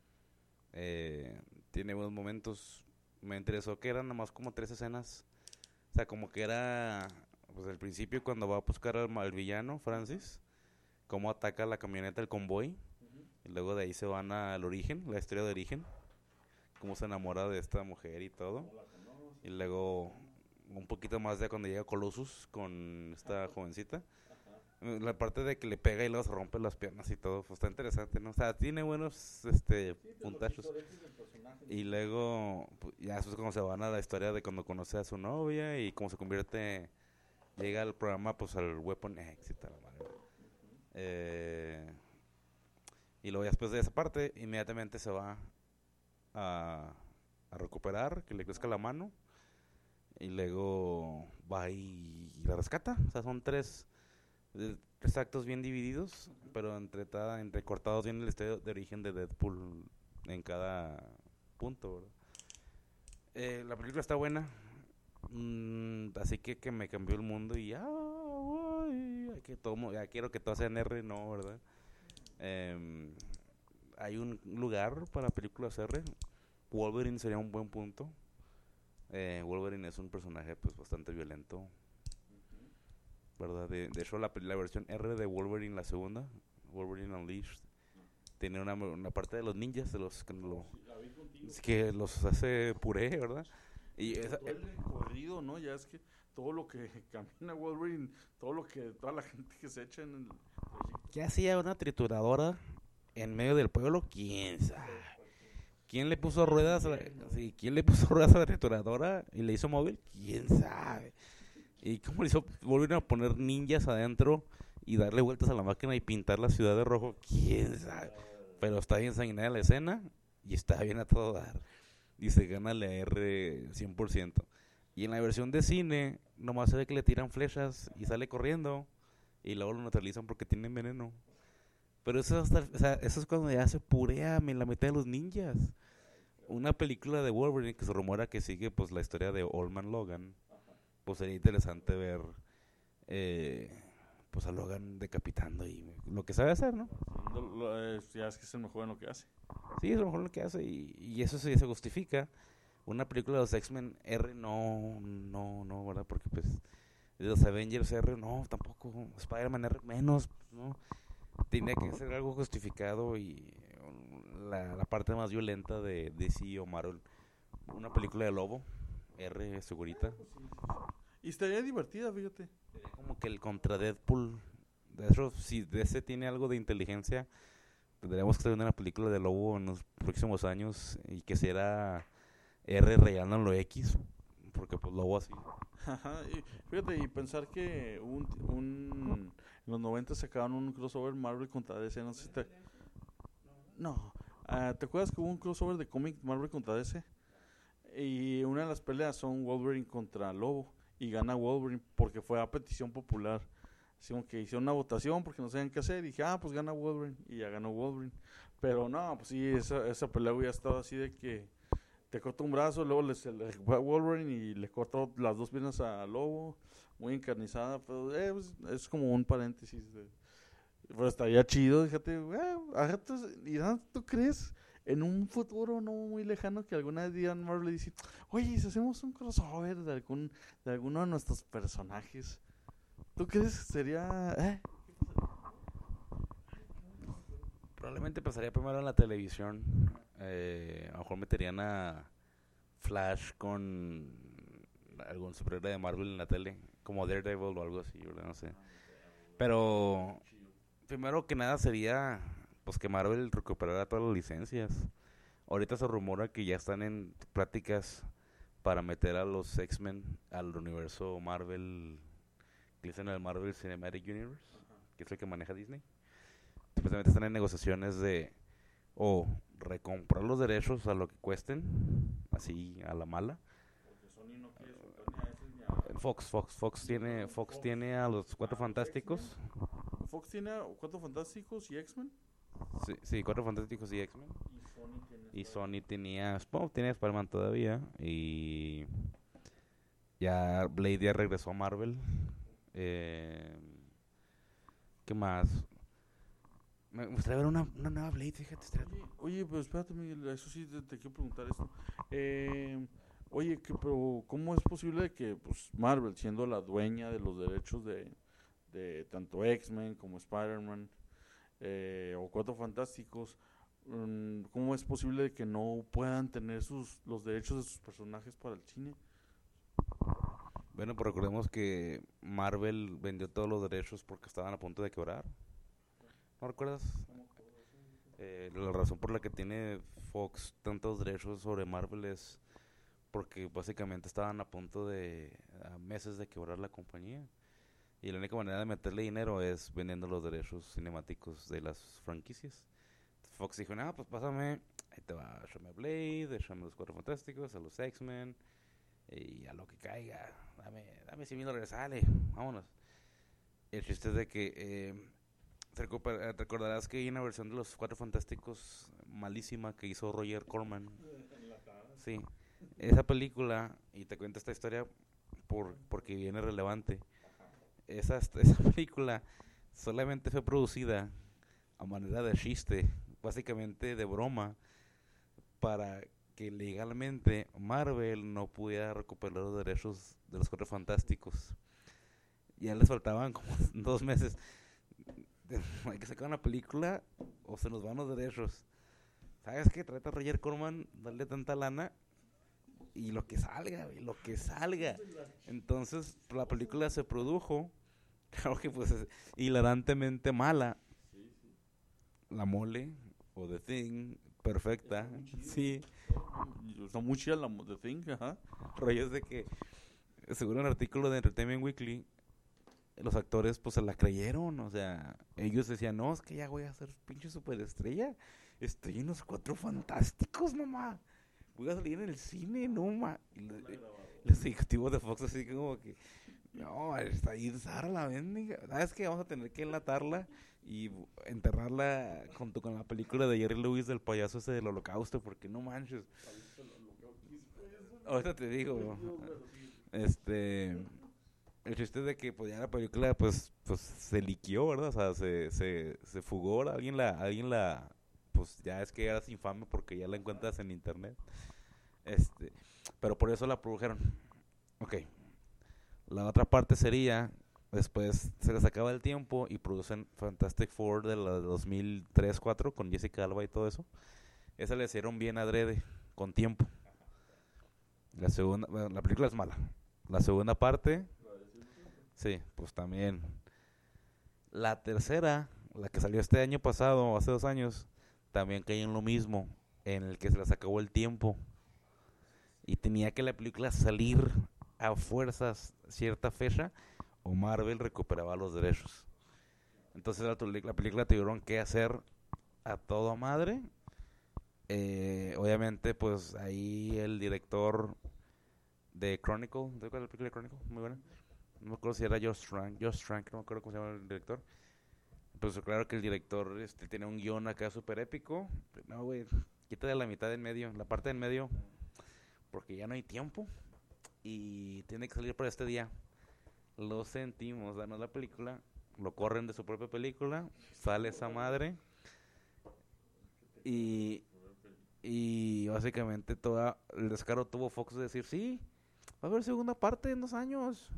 Eh, tiene buenos momentos. Me interesó que eran nomás como tres escenas. O sea, como que era pues al principio cuando va a buscar al, al villano, Francis, cómo ataca la camioneta, el convoy. Y luego de ahí se van al origen, la historia de origen. Cómo se enamora de esta mujer y todo. Y luego un poquito más de cuando llega Colossus con esta jovencita. La parte de que le pega y luego se rompe las piernas y todo, pues está interesante, ¿no? O sea, tiene buenos este puntachos. Y luego, pues, ya eso es cuando se van a la historia de cuando conoce a su novia y cómo se convierte, llega al programa, pues al Weapon X y tal, madre. Eh, y luego ya después de esa parte, inmediatamente se va a, a recuperar, que le crezca la mano. Y luego va y, y la rescata. O sea, son tres... tres actos bien divididos, pero entre ta- entrecortados bien el estado de origen de Deadpool en cada punto, ¿verdad? Eh, la película está buena, mm, así que que me cambió el mundo y ya, ay, que todo, mo- ya quiero que todo sea en R, no, ¿verdad? Eh, hay un lugar para películas R, Wolverine sería un buen punto, Eh, Wolverine es un personaje pues bastante violento, ¿verdad? De, de hecho, la, la versión R de Wolverine, la segunda, Wolverine Unleashed, tiene una, una parte de los ninjas, de los que, lo, que los hace puré, ¿verdad? Y esa, todo el corrido, ¿no? Ya es que todo lo que camina Wolverine, todo lo que, toda la gente que se echa en el... ¿Qué hacía una trituradora en medio del pueblo? ¿Quién sabe? ¿Quién le puso ruedas a la, sí, ¿quién le puso ruedas a la trituradora y le hizo móvil? ¿Quién sabe? ¿Y cómo le hizo? Volvieron a poner ninjas adentro y darle vueltas a la máquina y pintar la ciudad de rojo. ¿Quién sabe? Pero está bien sanguinaria la escena y está bien a todo dar. Y se gana la R cien por ciento. Y en la versión de cine, nomás se ve que le tiran flechas y sale corriendo. Y luego lo neutralizan porque tienen veneno. Pero eso, hasta, o sea, eso es cuando ya se purea la mitad de los ninjas. Una película de Wolverine que se rumora que sigue pues la historia de Old Man Logan. Pues sería interesante ver eh, pues a Logan decapitando y lo que sabe hacer, ¿no? Lo, lo, eh, ya es que es el mejor en lo que hace. Sí, es lo mejor lo que hace y, y eso sí se justifica. Una película de los X-Men R no, no, no, ¿verdad? Porque pues de los Avengers R no, tampoco. Spider-Man R menos, ¿no? Tenía que ser algo justificado y la, la parte más violenta de D C o Marvel. Una película de lobo, R segurita. Y estaría divertida, fíjate. Sería como que el contra Deadpool. De hecho, si D C tiene algo de inteligencia, tendríamos que tener una película de lobo en los próximos años y que será R rayando en lo X, porque pues lobo así. Ajá, y fíjate, y pensar que un, un en los noventa sacaban un crossover Marvel contra D C, no sé si te... No, uh, ¿te acuerdas que hubo un crossover de cómic Marvel contra D C? Y una de las peleas son Wolverine contra Lobo, y gana Wolverine porque fue a petición popular. Así como que hicieron una votación porque no sabían qué hacer, y dije, ah, pues gana Wolverine, y ya ganó Wolverine. Pero no, pues sí, esa, esa pelea hubiera estado así de que te corta un brazo, luego le, se le va a Wolverine y le corta las dos piernas a Lobo, muy encarnizada, pero eh, pues, es como un paréntesis. De, pero estaría chido, fíjate, eh, ¿y tú crees en un futuro no muy lejano que alguna vez digan Marvel y dice, oye, si hacemos un crossover de algún de alguno de nuestros personajes, ¿tú crees que sería...? Eh? Probablemente pasaría primero en la televisión. Eh, a lo mejor meterían a Flash con algún superhéroe de Marvel en la tele, como Daredevil o algo así, ¿verdad? No sé. Pero primero que nada sería pues que Marvel recuperara todas las licencias. Ahorita se rumora que ya están en prácticas para meter a los X-Men al universo Marvel, que dicen el Marvel Cinematic Universe, que es el que maneja Disney. Supuestamente están en negociaciones de o recomprar los derechos a lo que cuesten, así a la mala. Fox, Fox, Fox tiene, Fox tiene a los Cuatro Fantásticos. Fox tiene a Cuatro Fantásticos y X-Men. Sí, sí, Cuatro Fantásticos y X-Men. Y Sony tenía, bueno, tiene Spider-Man todavía y ya Blade ya regresó a Marvel. Eh, ¿Qué más? Me gustaría ver una, una nueva Blade, fíjate. Oye, oye, pero espérate, Miguel, eso sí te, te quiero preguntar esto. Eh, oye, que, pero ¿cómo es posible que pues Marvel, siendo la dueña de los derechos de, de tanto X-Men como Spider-Man eh, o Cuatro Fantásticos, um, ¿cómo es posible que no puedan tener sus los derechos de sus personajes para el cine? Bueno, pues recordemos que Marvel vendió todos los derechos porque estaban a punto de quebrar. ¿No recuerdas? Eh, la razón por la que tiene Fox tantos derechos sobre Marvel es porque básicamente estaban a punto de, a meses de quebrar la compañía. Y la única manera de meterle dinero es vendiendo los derechos cinemáticos de las franquicias. Fox dijo, no, pues pásame, ahí te va, échame Blade, échame los Cuatro Fantásticos, a los X-Men, y a lo que caiga, dame, dame cien mil dólares, sale, vámonos. El chiste es de que... Eh, Te recordarás que hay una versión de los Cuatro Fantásticos malísima que hizo Roger Corman. Sí, esa película, y te cuento esta historia por porque viene relevante. Esa, esa película solamente fue producida a manera de chiste, básicamente de broma, para que legalmente Marvel no pudiera recuperar los derechos de los Cuatro Fantásticos. Ya les faltaban como dos meses. Hay que sacar una película o se nos van los derechos. ¿Sabes qué? Trata a Roger Corman, darle tanta lana y lo que salga, güey, lo que salga. Entonces, la película se produjo, claro que pues es hilarantemente mala. La Mole o The Thing, perfecta. Sí. Está muy chida la The Thing, ajá. Rollos de que, según un artículo de Entertainment Weekly, los actores pues se la creyeron, o sea, ellos decían, no, es que ya voy a ser pinche superestrella, estoy en los Cuatro Fantásticos, mamá, voy a salir en el cine, no, ma. Y los, los ejecutivos de Fox así como que, no, está ahí Sara la bendiga, ¿sabes qué? Vamos a tener que enlatarla y enterrarla junto con la película de Jerry Lewis del payaso ese del Holocausto, porque no manches. Ahorita te digo, este... El chiste es de que pues ya la película pues pues se liquió, ¿verdad? O sea, se, se, se fugó, alguien la, alguien la, pues ya es que ya es infame porque ya la encuentras en internet. Este, pero por eso la produjeron. Ok. La otra parte sería, después se les acaba el tiempo y producen Fantastic Four de la de dos mil tres cuatro con Jessica Alba y todo eso. Esa le hicieron bien adrede, con tiempo. La segunda, bueno, la película es mala. La segunda parte... Sí, pues también. La tercera, la que salió este año pasado, hace dos años, también cayó en lo mismo, en el que se les acabó el tiempo. Y tenía que la película salir a fuerzas cierta fecha, o Marvel recuperaba los derechos. Entonces la, la película tuvieron que hacer a toda madre. Eh, obviamente, pues ahí el director de Chronicle, ¿de cuál es la película de Chronicle? Muy buena. No me acuerdo si era Josh Trank, Josh Trank, no me acuerdo cómo se llama el director. Pues claro que el director este, tiene un guión acá súper épico. No, güey, quítale la mitad del medio, la parte del medio, porque ya no hay tiempo. Y tiene que salir para este día. Lo sentimos, danos la película, lo corren de su propia película, sale esa madre. Y, y básicamente toda el descaro tuvo Fox de decir, sí, va a haber segunda parte en dos años.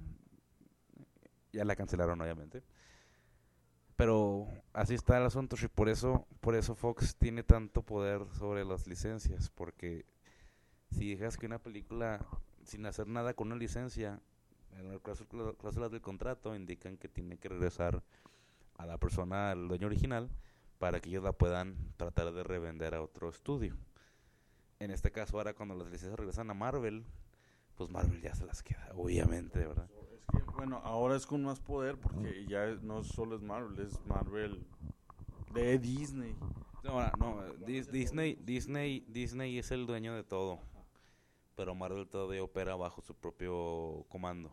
Ya la cancelaron, obviamente. Pero así está el asunto, y por eso, por eso Fox tiene tanto poder sobre las licencias, porque si dejas que una película, sin hacer nada con una licencia, en las cláusulas del contrato indican que tiene que regresar a la persona, al dueño original, para que ellos la puedan tratar de revender a otro estudio. En este caso, ahora cuando las licencias regresan a Marvel, pues Marvel ya se las queda, obviamente, ¿verdad? Es que, bueno, ahora es con más poder porque ya es- no solo es Marvel, es Marvel de Disney. No, no, Dis- Disney, Disney, Disney es el dueño de todo, pero Marvel todavía opera bajo su propio comando.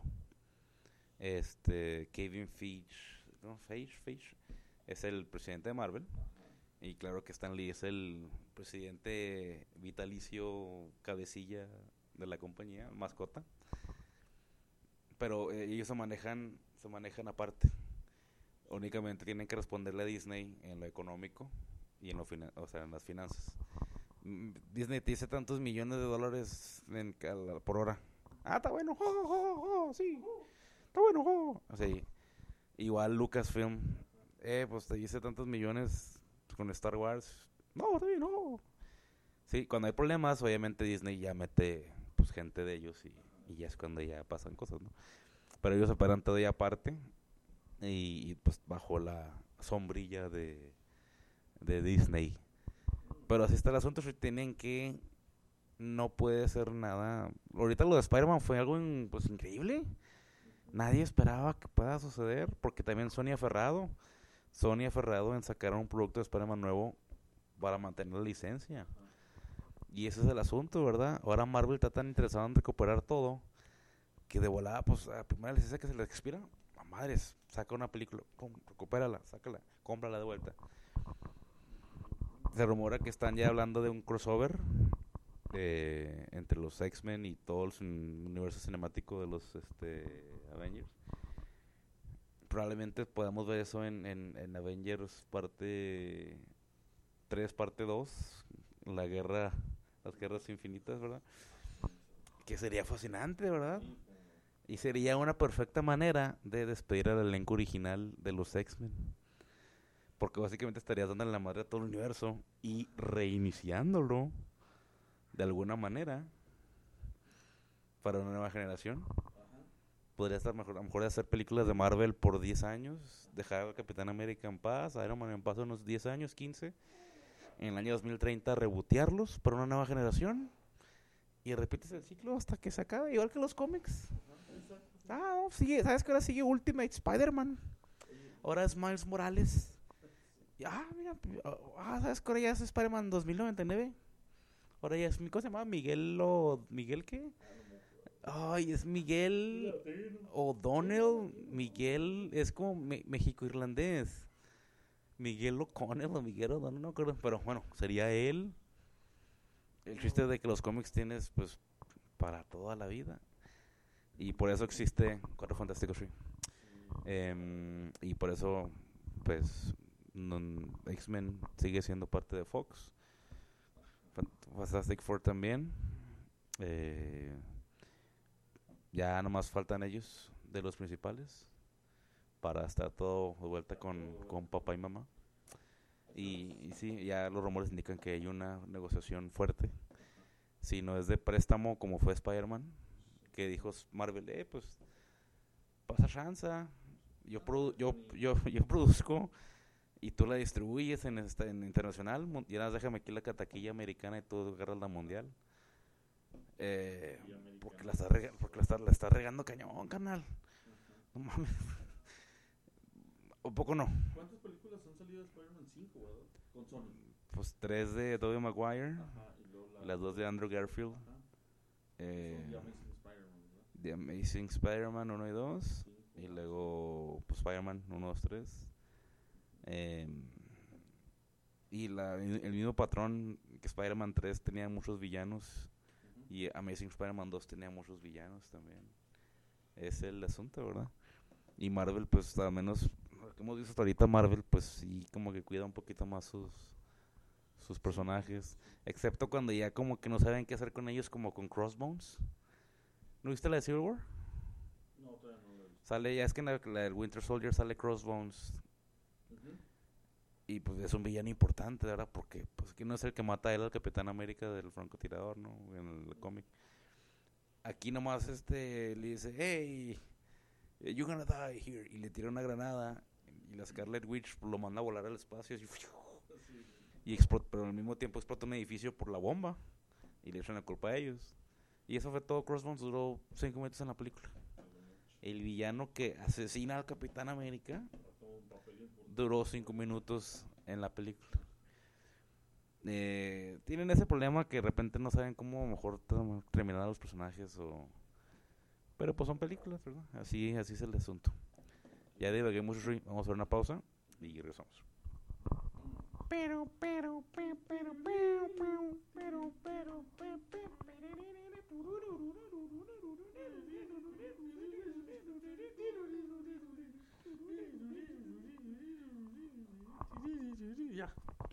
Este, Kevin Feige, ¿no? Feige, Feige, es el presidente de Marvel, y claro que Stan Lee es el presidente vitalicio, cabecilla de la compañía, mascota. Pero eh, ellos se manejan, se manejan aparte. Únicamente tienen que responderle a Disney en lo económico y en lo fina- o sea, en las finanzas. Mm, Disney te dice tantos millones de dólares en cal- por hora. Ah, está bueno, oh, oh, oh, sí, está bueno, oh. O sea, y- igual Lucasfilm, eh, pues te dice tantos millones con Star Wars. No, está bien, no. Sí, cuando hay problemas, obviamente Disney ya mete pues gente de ellos y, y ya es cuando ya pasan cosas, ¿no? Pero ellos operan todavía aparte y, y, pues bajo la sombrilla de, de Disney. Pero así está el asunto, si tienen que no puede ser nada. Ahorita lo de Spider-Man fue algo in- pues increíble. Nadie esperaba que pueda suceder porque también Sony aferrado, Sony aferrado en sacar un producto de Spider-Man nuevo para mantener la licencia. Y ese es el asunto, ¿verdad? Ahora Marvel está tan interesado en recuperar todo que de volada, pues, a la primera licencia que se le expira, a madres, saca una película, pum, recupérala, sácala, cómprala de vuelta. Se rumora que están ya hablando de un crossover eh, entre los X-Men y todo el cin- universo cinemático de los este, Avengers. Probablemente podamos ver eso en, en, en Avengers parte tres, parte dos, la guerra, las guerras infinitas, ¿verdad? Que sería fascinante, ¿verdad? Y sería una perfecta manera de despedir al elenco original de los X-Men. Porque básicamente estarías dando la madre a todo el universo y reiniciándolo de alguna manera para una nueva generación. Podría estar mejor, a lo mejor hacer películas de Marvel por diez años, dejar a Capitán América en paz, a Iron Man en paz unos diez años, quince. En el año dos mil treinta rebotearlos para una nueva generación. Y repites el ciclo hasta que se acabe, igual que los cómics. Ah, no, sigue, ¿sabes que ahora sigue Ultimate Spider-Man? Ahora es Miles Morales. Y, ah, mira, ah, ¿sabes que ahora ya es Spider-Man dos mil noventa y nueve? Ahora ya es, ¿cómo se llama? Miguel o... ¿Miguel qué? Ay, es Miguel O'Donnell. Miguel es como me México-irlandés. Miguel O'Connell o Miguel O'Donnell, no acuerdo. Pero bueno, sería él. El chiste de que los cómics tienes, pues, para toda la vida. Y por eso existe Cuatro Fantásticos Three. Eh, y por eso, pues, non, X-Men sigue siendo parte de Fox. Fantastic Four también. Eh, ya nomás faltan ellos de los principales para estar todo de vuelta con, con papá y mamá. Y, y sí, ya los rumores indican que hay una negociación fuerte. Si no es de préstamo como fue Spider-Man, que dijo Marvel, eh, pues pasa chance, yo, produ yo, yo, yo produzco y tú la distribuyes en, esta, en internacional, y ahora déjame aquí la taquilla americana y tú agarras la mundial. Eh, porque la está, rega porque la está, la está regando cañón, carnal. No mames. ¿O poco no? ¿Cuántas películas han salido de Spider-Man? Cinco, ¿verdad? Con Sony. Pues tres de Tobey Maguire, Ajá, y luego la, las dos de Andrew Garfield. Ajá. Eh, The Amazing Spider-Man, ¿verdad? The Amazing Spider-Man uno y dos. Cinco. Y luego pues, Spider-Man uno, dos, tres. Eh, y la, el mismo patrón que Spider-Man tres tenía muchos villanos. Uh-huh. Y Amazing Spider-Man dos tenía muchos villanos también. Es el asunto, ¿verdad? Y Marvel, pues al menos, lo que hemos visto hasta ahorita, Marvel, pues sí, como que cuida un poquito más sus sus personajes. Excepto cuando ya como que no saben qué hacer con ellos, como con Crossbones. ¿No viste la de Civil War? No, todavía no lo he visto. Sale, ya es que en la, la del Winter Soldier sale Crossbones. Uh-huh. Y pues es un villano importante, ¿verdad? Porque pues que no es el que mata a él al Capitán América del francotirador, ¿no? En el uh-huh. cómic. Aquí nomás este le dice, hey, you're gonna die here. Y le tira una granada. Y la Scarlet Witch lo manda a volar al espacio. Así, y explota, pero al mismo tiempo explota un edificio por la bomba. Y le echan la culpa a ellos. Y eso fue todo. Crossbones duró cinco minutos en la película. El villano que asesina al Capitán América duró cinco minutos en la película. Eh, tienen ese problema que de repente no saben cómo mejor terminar los personajes o... Pero pues son películas, ¿verdad? Así, así es el asunto. Ya divagué mucho, vamos a hacer una pausa y regresamos. Pero, pero, pero, pero, pero, pero, pero, pero, ya.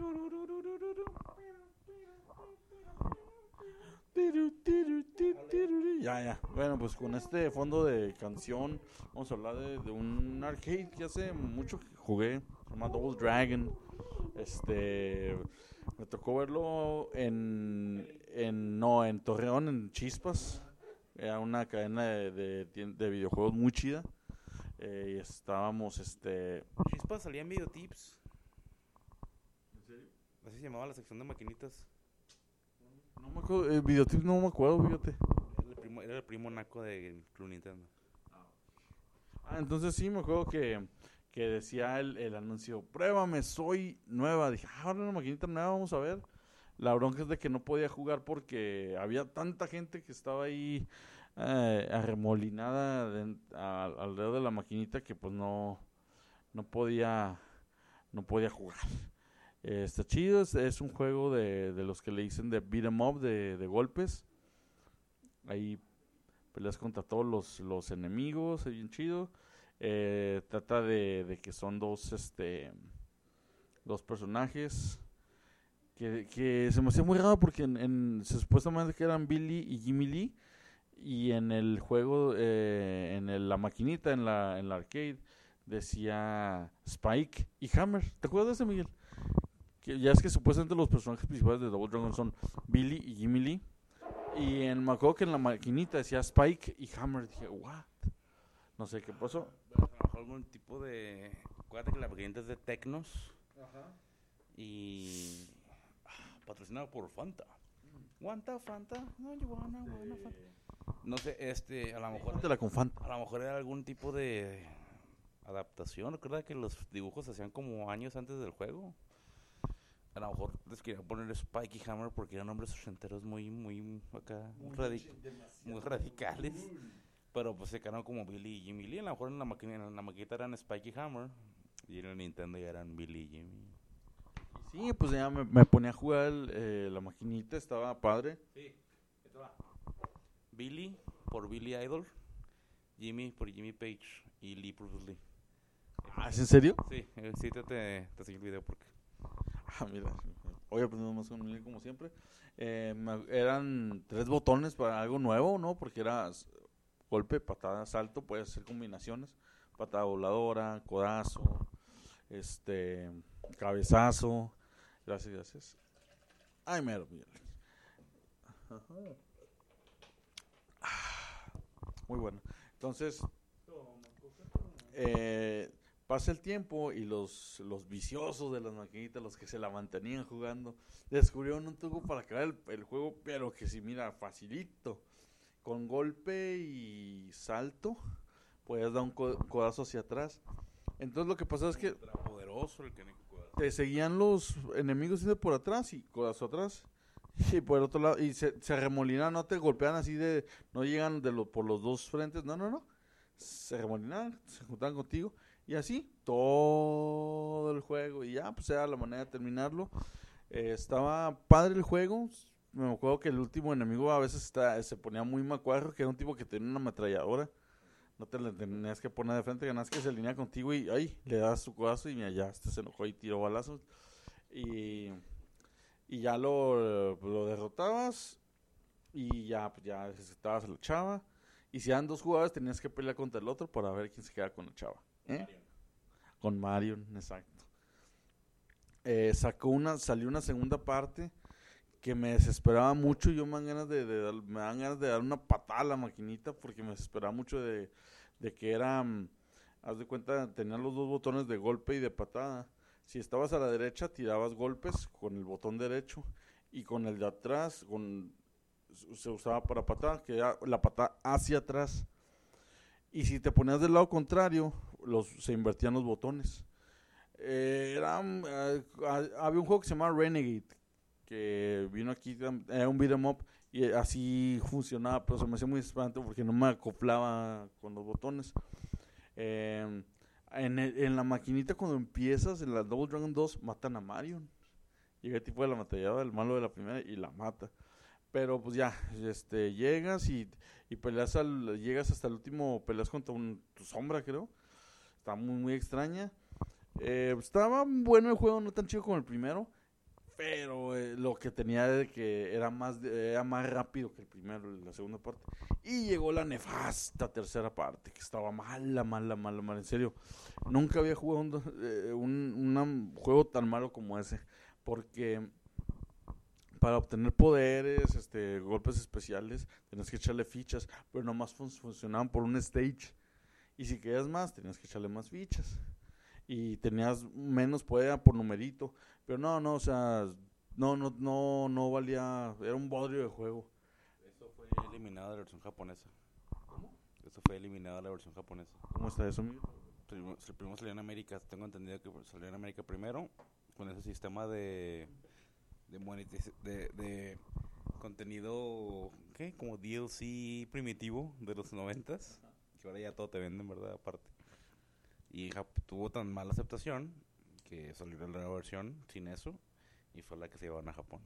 Ya, ya. Bueno, pues con este fondo de canción vamos a hablar de, de un arcade que hace mucho que jugué, se llama Double Dragon. Este, me tocó verlo en, en no, en Torreón, en Chispas. Era una cadena de, de, de videojuegos muy chida. Eh, y estábamos, este... Chispas salía en Videotips. ¿En serio? Así se llamaba la sección de maquinitas. No me acuerdo, eh, Videotips no me acuerdo, fíjate. Era el primo, era el primo naco de Club Nintendo. Ah, entonces sí, me acuerdo que, que decía el, el anuncio, pruébame, soy nueva. Dije, ah, ahora una maquinita nueva, vamos a ver. La bronca es de que no podía jugar porque había tanta gente que estaba ahí eh, arremolinada de, a, alrededor de la maquinita que pues no, no podía, no podía jugar. Eh, está chido, es, es un juego de, de los que le dicen de beat 'em up, de, de golpes. Ahí peleas contra todos los, los enemigos, es bien chido. Eh, trata de, de que son dos, este, dos personajes. Que, que se me hacía muy raro porque en, en, se supuestamente que eran Billy y Jimmy Lee. Y en el juego, eh, en el- la maquinita, en la, en la arcade, decía Spike y Hammer. ¿Te acuerdas de ese, Miguel? Que ya es que supuestamente los personajes principales de Double Dragon son Billy y Jimmy Lee. Y en, me acuerdo que en la maquinita decía Spike y Hammer. Dije, what? No sé qué pasó. A lo mejor algún tipo de... Acuérdate que la maquinita es de Tecnos. Y... ah, patrocinado por Fanta. Fanta, Fanta. No, you wanna, wanna, Fanta. No sé, este, a lo mejor... Póntela con Fanta. A lo mejor era algún tipo de adaptación. Recuerda que los dibujos se hacían como años antes del juego. A lo mejor les quería poner Spike y Hammer porque eran nombres ochenteros muy, muy, acá, muy, radic muy radicales. Pero pues se quedaron como Billy y Jimmy Lee. A lo mejor en la, máquina, en la maqueta eran Spike y Hammer. Y en el Nintendo ya eran Billy y Jimmy. Sí, pues ya me, me ponía a jugar el, eh, la maquinita, estaba padre. Sí, esto va. Billy por Billy Idol. Jimmy por Jimmy Page. Y Lee por Bruce Lee. Ah, ¿es en serio? Sí, eh, sí te, te, te seguí el video porque... Ah, mira, hoy aprendimos más con Miguel como siempre. Eh, me- eran tres botones para algo nuevo, ¿no? Porque era s- golpe, patada, salto, puedes hacer combinaciones. Patada voladora, codazo, este, cabezazo. Gracias, gracias. Ay, mero, Miguel. Ah, muy bueno. Entonces, eh, pasa el tiempo y los, los viciosos de las maquinitas, los que se la mantenían jugando, descubrieron un truco para acabar el, el juego, pero que sí, mira, facilito. Con golpe y salto, puedes dar un co- codazo hacia atrás. Entonces lo que pasaba es que Era poderoso el que ni juega. te seguían los enemigos yendo por atrás y codazo atrás. Y por el otro lado, y se, se remolinan, no te golpean así de, no llegan de lo, por los dos frentes, no, no, no. Se remolinan, se juntan contigo y así todo el juego. Y ya, pues era la manera de terminarlo. Eh, estaba padre el juego. Me acuerdo que el último enemigo a veces está, se ponía muy macuarro, que era un tipo que tenía una ametralladora. No te le tenías que poner de frente, ganas que se alinea contigo y ay, le das su codazo y mira, ya este se enojó y tiró balazos. Y, y ya lo, lo derrotabas y ya, pues ya necesitabas a la chava. Y si eran dos jugadores tenías que pelear contra el otro para ver quién se queda con la chava. ¿Eh? Marion. Con Marion, exacto. Eh, sacó una, salió una segunda parte que me desesperaba mucho. Yo me dan ganas de, de dar- me dan ganas de dar una patada a la maquinita porque me desesperaba mucho de, de que era, mm, haz de cuenta, tenía los dos botones de golpe y de patada. Si estabas a la derecha tirabas golpes con el botón derecho y con el de atrás con, se usaba para patada, que era la patada hacia atrás. Y si te ponías del lado contrario, los, se invertían los botones. Eh, era, mm, eh, ha- había un juego que se llamaba Renegade, que vino aquí, tam- era un beat'em up, y así funcionaba, pero se me hacía muy desesperante porque no me acoplaba con los botones. Eh, en, el- en la maquinita cuando empiezas, en la Double Dragon dos, matan a Marion. Llega el tipo de la ametralladora, el malo de la primera, y la mata. Pero pues ya, este, llegas y, y peleas al, llegas hasta el último, peleas contra un, tu sombra, creo. Está muy, muy extraña. Eh, estaba bueno el juego, no tan chido como el primero, pero eh, lo que tenía de que era más, de- era más rápido que el primero, la segunda parte. Y llegó la nefasta tercera parte, que estaba mala, mala, mala, mala. En serio, nunca había jugado un, do- eh, un una- juego tan malo como ese, porque para obtener poderes, este, golpes especiales, tenías que echarle fichas, pero nomás fun- funcionaban por un stage. Y si querías más, tenías que echarle más fichas. Y tenías menos poder por numerito. Pero no, no, o sea, no, no, no, no valía, era un bodrio de juego. Eso fue eliminado de la versión japonesa. ¿Cómo? Eso fue eliminado de la versión japonesa. ¿Cómo está eso, Miguel? Primo- El primero salió en América, tengo entendido que salió en América primero, con ese sistema de de, monetiz- de, de contenido, ¿qué? Como D L C primitivo de los noventas, que ahora ya todo te venden, ¿verdad? Aparte. Y Jap- tuvo tan mala aceptación que salió la nueva versión sin eso y fue la que se llevaron a Japón.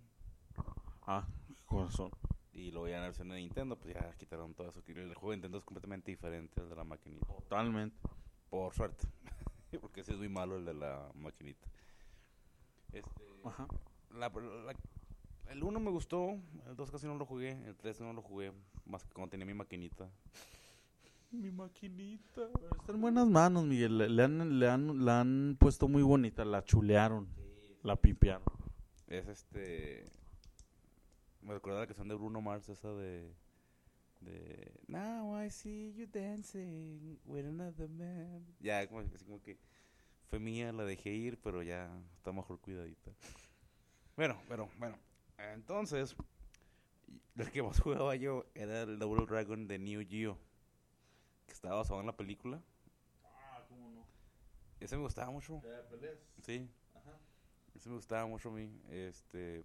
Ah, corazón. Y luego ya en la versión de Nintendo, pues ya quitaron todo eso. que El juego de Nintendo es completamente diferente al de la maquinita. Totalmente. Por suerte. Porque ese es muy malo el de la maquinita. Este, Ajá. la, la- el uno me gustó, el dos casi no lo jugué, el tres no lo jugué, más que cuando tenía mi maquinita. Mi maquinita. Pero está en buenas manos, Miguel. Le, le han, le, han, la han puesto muy bonita, la chulearon, la pimpearon. Es este... Me recuerda la canción de Bruno Mars, esa de... De... Now I see you dancing with another man. Ya, como, así como que fue mía, la dejé ir, pero ya está mejor cuidadita. Bueno, pero, bueno. Entonces, el que más jugaba yo era el Double Dragon de Neo Geo, que estaba basado en la película. Ah, ¿cómo no? Ese me gustaba mucho. ¿De peleas? Sí, Ajá. ese me gustaba mucho a mí. Este...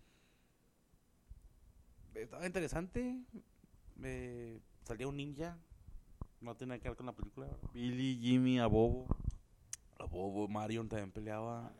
Estaba interesante. Me salía un ninja. No tenía que ver con la película. Billy, Jimmy, Abobo. A Bobo, Marion también peleaba.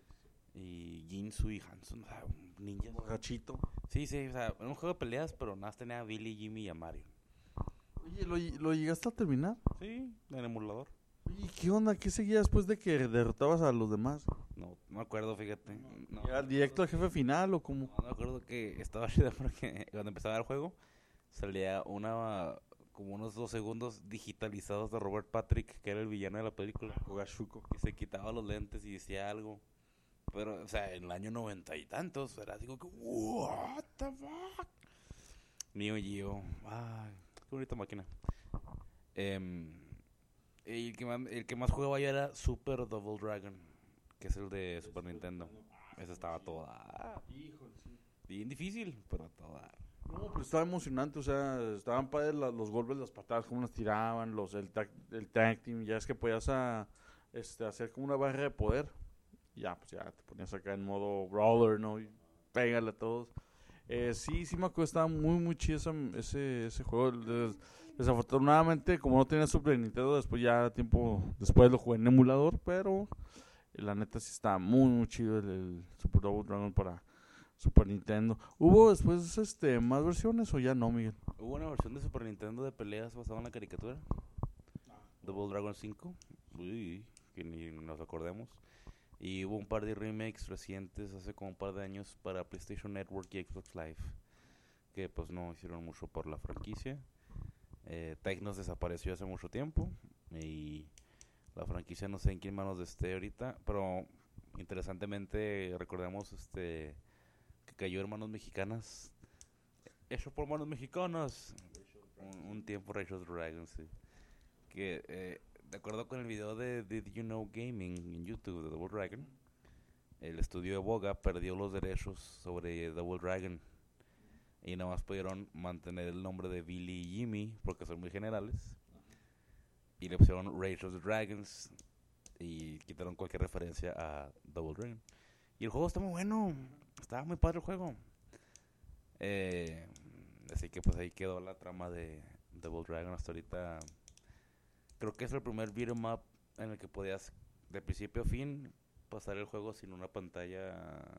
Y Jinsu y Hanson, o sea, ninjas. Borrachito. Sí, sí, o sea, era un juego de peleas, pero nada más tenía a Billy, Jimmy y a Marion. Oye, ¿lo, lo llegaste a terminar? Sí, en el emulador. Oye, ¿qué onda? ¿Qué seguía después de que derrotabas a los demás? No, no me acuerdo, fíjate. No, ¿Llega directo al jefe final o cómo? no me acuerdo que estaba chido porque cuando empezaba el juego salía una como unos dos segundos digitalizados de Robert Patrick, que era el villano de la película. Gashuko. Y se quitaba los lentes y decía algo. Pero, o sea, en el año noventa y tantos, era así como que, what the fuck. Neo Geo, ay, qué bonita máquina. Em, el, que más, el que más jugaba yo era Super Double Dragon, que es el de Super Nintendo. Ese estaba todo dar. Híjole, sí. Bien difícil, pero a todo dar. No, pero estaba emocionante, o sea, estaban padres la- los golpes, las patadas, cómo las tiraban, los, el, tag, el tag team, ya es que podías a, este, hacer como una barra de poder. Y ya, pues ya te ponías acá en modo brawler, ¿no? Y pégale a todos. Eh, sí, sí me acuerdo, estaba muy, muy chido esa- ese, ese juego. Des- desafortunadamente, como no tenía Super Nintendo, después ya tiempo después lo jugué en emulador, pero eh, la neta sí está muy, muy chido el, el Super Double Dragon para Super Nintendo. ¿Hubo después este más versiones o ya no, Miguel? Hubo una versión de Super Nintendo de peleas basada en la caricatura. Double Dragon cinco. Uy, que ni nos acordemos. Y hubo un par de remakes recientes hace como un par de años para PlayStation Network y Xbox Live, que pues no hicieron mucho por la franquicia. Eh, Tecnos desapareció hace mucho tiempo y la franquicia no sé en qué manos esté ahorita, pero interesantemente recordemos este que cayó en manos mexicanas, hecho por manos mexicanas, un, un tiempo Rachel Dragon, sí. Que eh, de acuerdo con el video de Did You Know Gaming en YouTube de Double Dragon, el estudio de Boga perdió los derechos sobre Double Dragon y nada más pudieron mantener el nombre de Billy y Jimmy porque son muy generales y le pusieron Rage of the Dragons y quitaron cualquier referencia a Double Dragon. Y el juego está muy bueno, estaba muy padre el juego. Eh, así que pues ahí quedó la trama de Double Dragon hasta ahorita. Creo que es el primer beat 'em up en el que podías de principio a fin pasar el juego sin una pantalla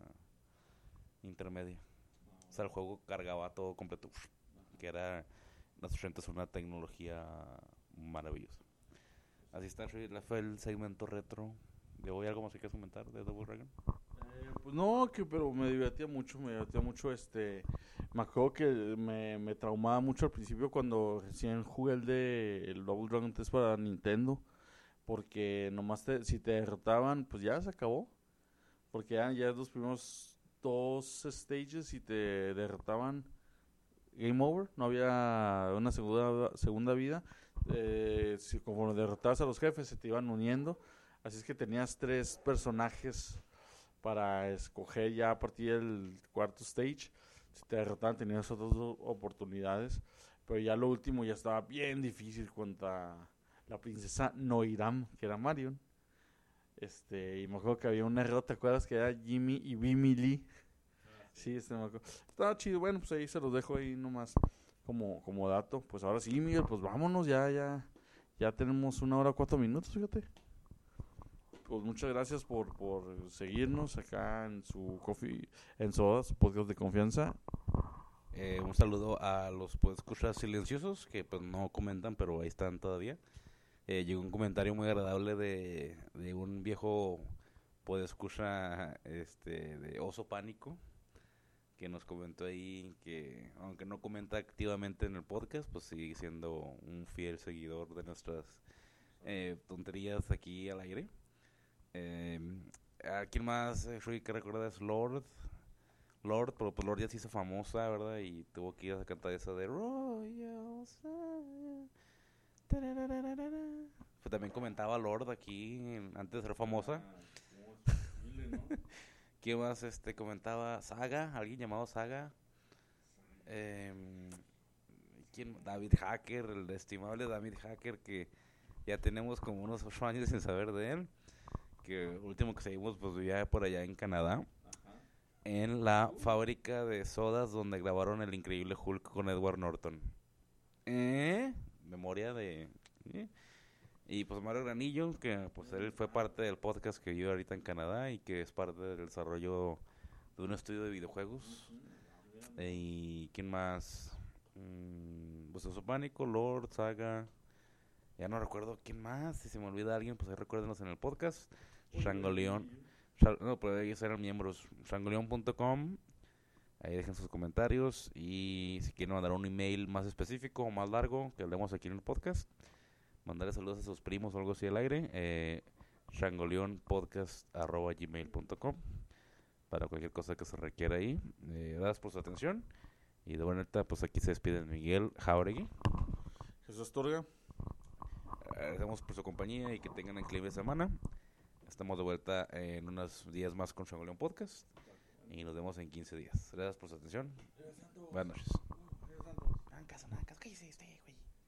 intermedia. O sea, el juego cargaba todo completo, que era en los ochenta una tecnología maravillosa. Así está, Shui, la fue el segmento retro. ¿De hoy algo más que quieras comentar de Double Dragon? Eh, pues no, que pero me divertía mucho, me divertía mucho este, me acuerdo que me, me traumaba mucho al principio cuando recién jugué el de el Double Dragon tres para Nintendo, porque nomás te, si te derrotaban, pues ya se acabó, porque ya, ya los primeros dos stages y te derrotaban, game over, no había una segunda, segunda vida, eh, si como derrotabas a los jefes se te iban uniendo, así es que tenías tres personajes para escoger ya a partir del cuarto stage. Si te derrotaban tenías otras dos oportunidades, pero ya lo último ya estaba bien difícil contra la princesa Noiram, que era Marion. Este, y me acuerdo que había un error, ¿te acuerdas? Que era Jimmy y Bimmy Lee. Sí, este me acuerdo. Estaba chido, bueno, pues ahí se los dejo ahí nomás como, como dato. Pues ahora sí, Miguel, pues vámonos, ya, ya, ya tenemos una hora cuatro minutos, fíjate. Pues muchas gracias por, por seguirnos acá en su coffee, en Soda, su podcast de confianza. Eh, un saludo a los podescuchas silenciosos que pues no comentan, pero ahí están todavía. Eh, llegó un comentario muy agradable de, de un viejo puede escuchar este, de Oso Pánico, que nos comentó ahí que, aunque no comenta activamente en el podcast, pues sigue siendo un fiel seguidor de nuestras eh, tonterías aquí al aire. Eh, ¿A quién más, eh, Shui, que recuerdas? Lord. Lord, pero pues Lord ya se hizo famosa, ¿verdad? Y tuvo que ir a cantar esa de Royal Sun. Pues también comentaba Lord aquí, en- antes de ser famosa. ¿Quién más este, comentaba? Saga, alguien llamado Saga. Em, ¿quién? David Hacker, el estimable David Hacker, que ya tenemos como unos ocho años sin saber de él. Que el último que seguimos pues vivía por allá en Canadá, en la fábrica de sodas donde grabaron El Increíble Hulk con Edward Norton. ¿Eh? Memoria de... ¿eh? Y pues Mario Granillo, que pues él fue parte del podcast que vive ahorita en Canadá y que es parte del desarrollo de un estudio de videojuegos. Eh, ¿Y quién más? Mm, pues Oso Pánico, Lord, Saga... Ya no recuerdo quién más. Si se me olvida alguien, pues ahí recuérdenos en el podcast. Shangoleón. Shal- No, pero ellos eran miembros. Shangoleón punto com. Ahí dejen sus comentarios. Y si quieren mandar un email más específico o más largo, que hablemos aquí en el podcast, mandarle saludos a sus primos o algo así al aire. Eh, shangoleonpodcast arroba gmail punto com. Para cualquier cosa que se requiera ahí. Eh, gracias por su atención. Y de buena neta, pues aquí se despiden Miguel Jauregui. Jesús Turga. Agradecemos por su compañía y que tengan una increíble semana. Estamos de vuelta en unos días más con Shangoleón Podcast y nos vemos en quince días. Gracias por su atención. Buenas noches. Hagan caso, no hagan caso, cállese usted, güey.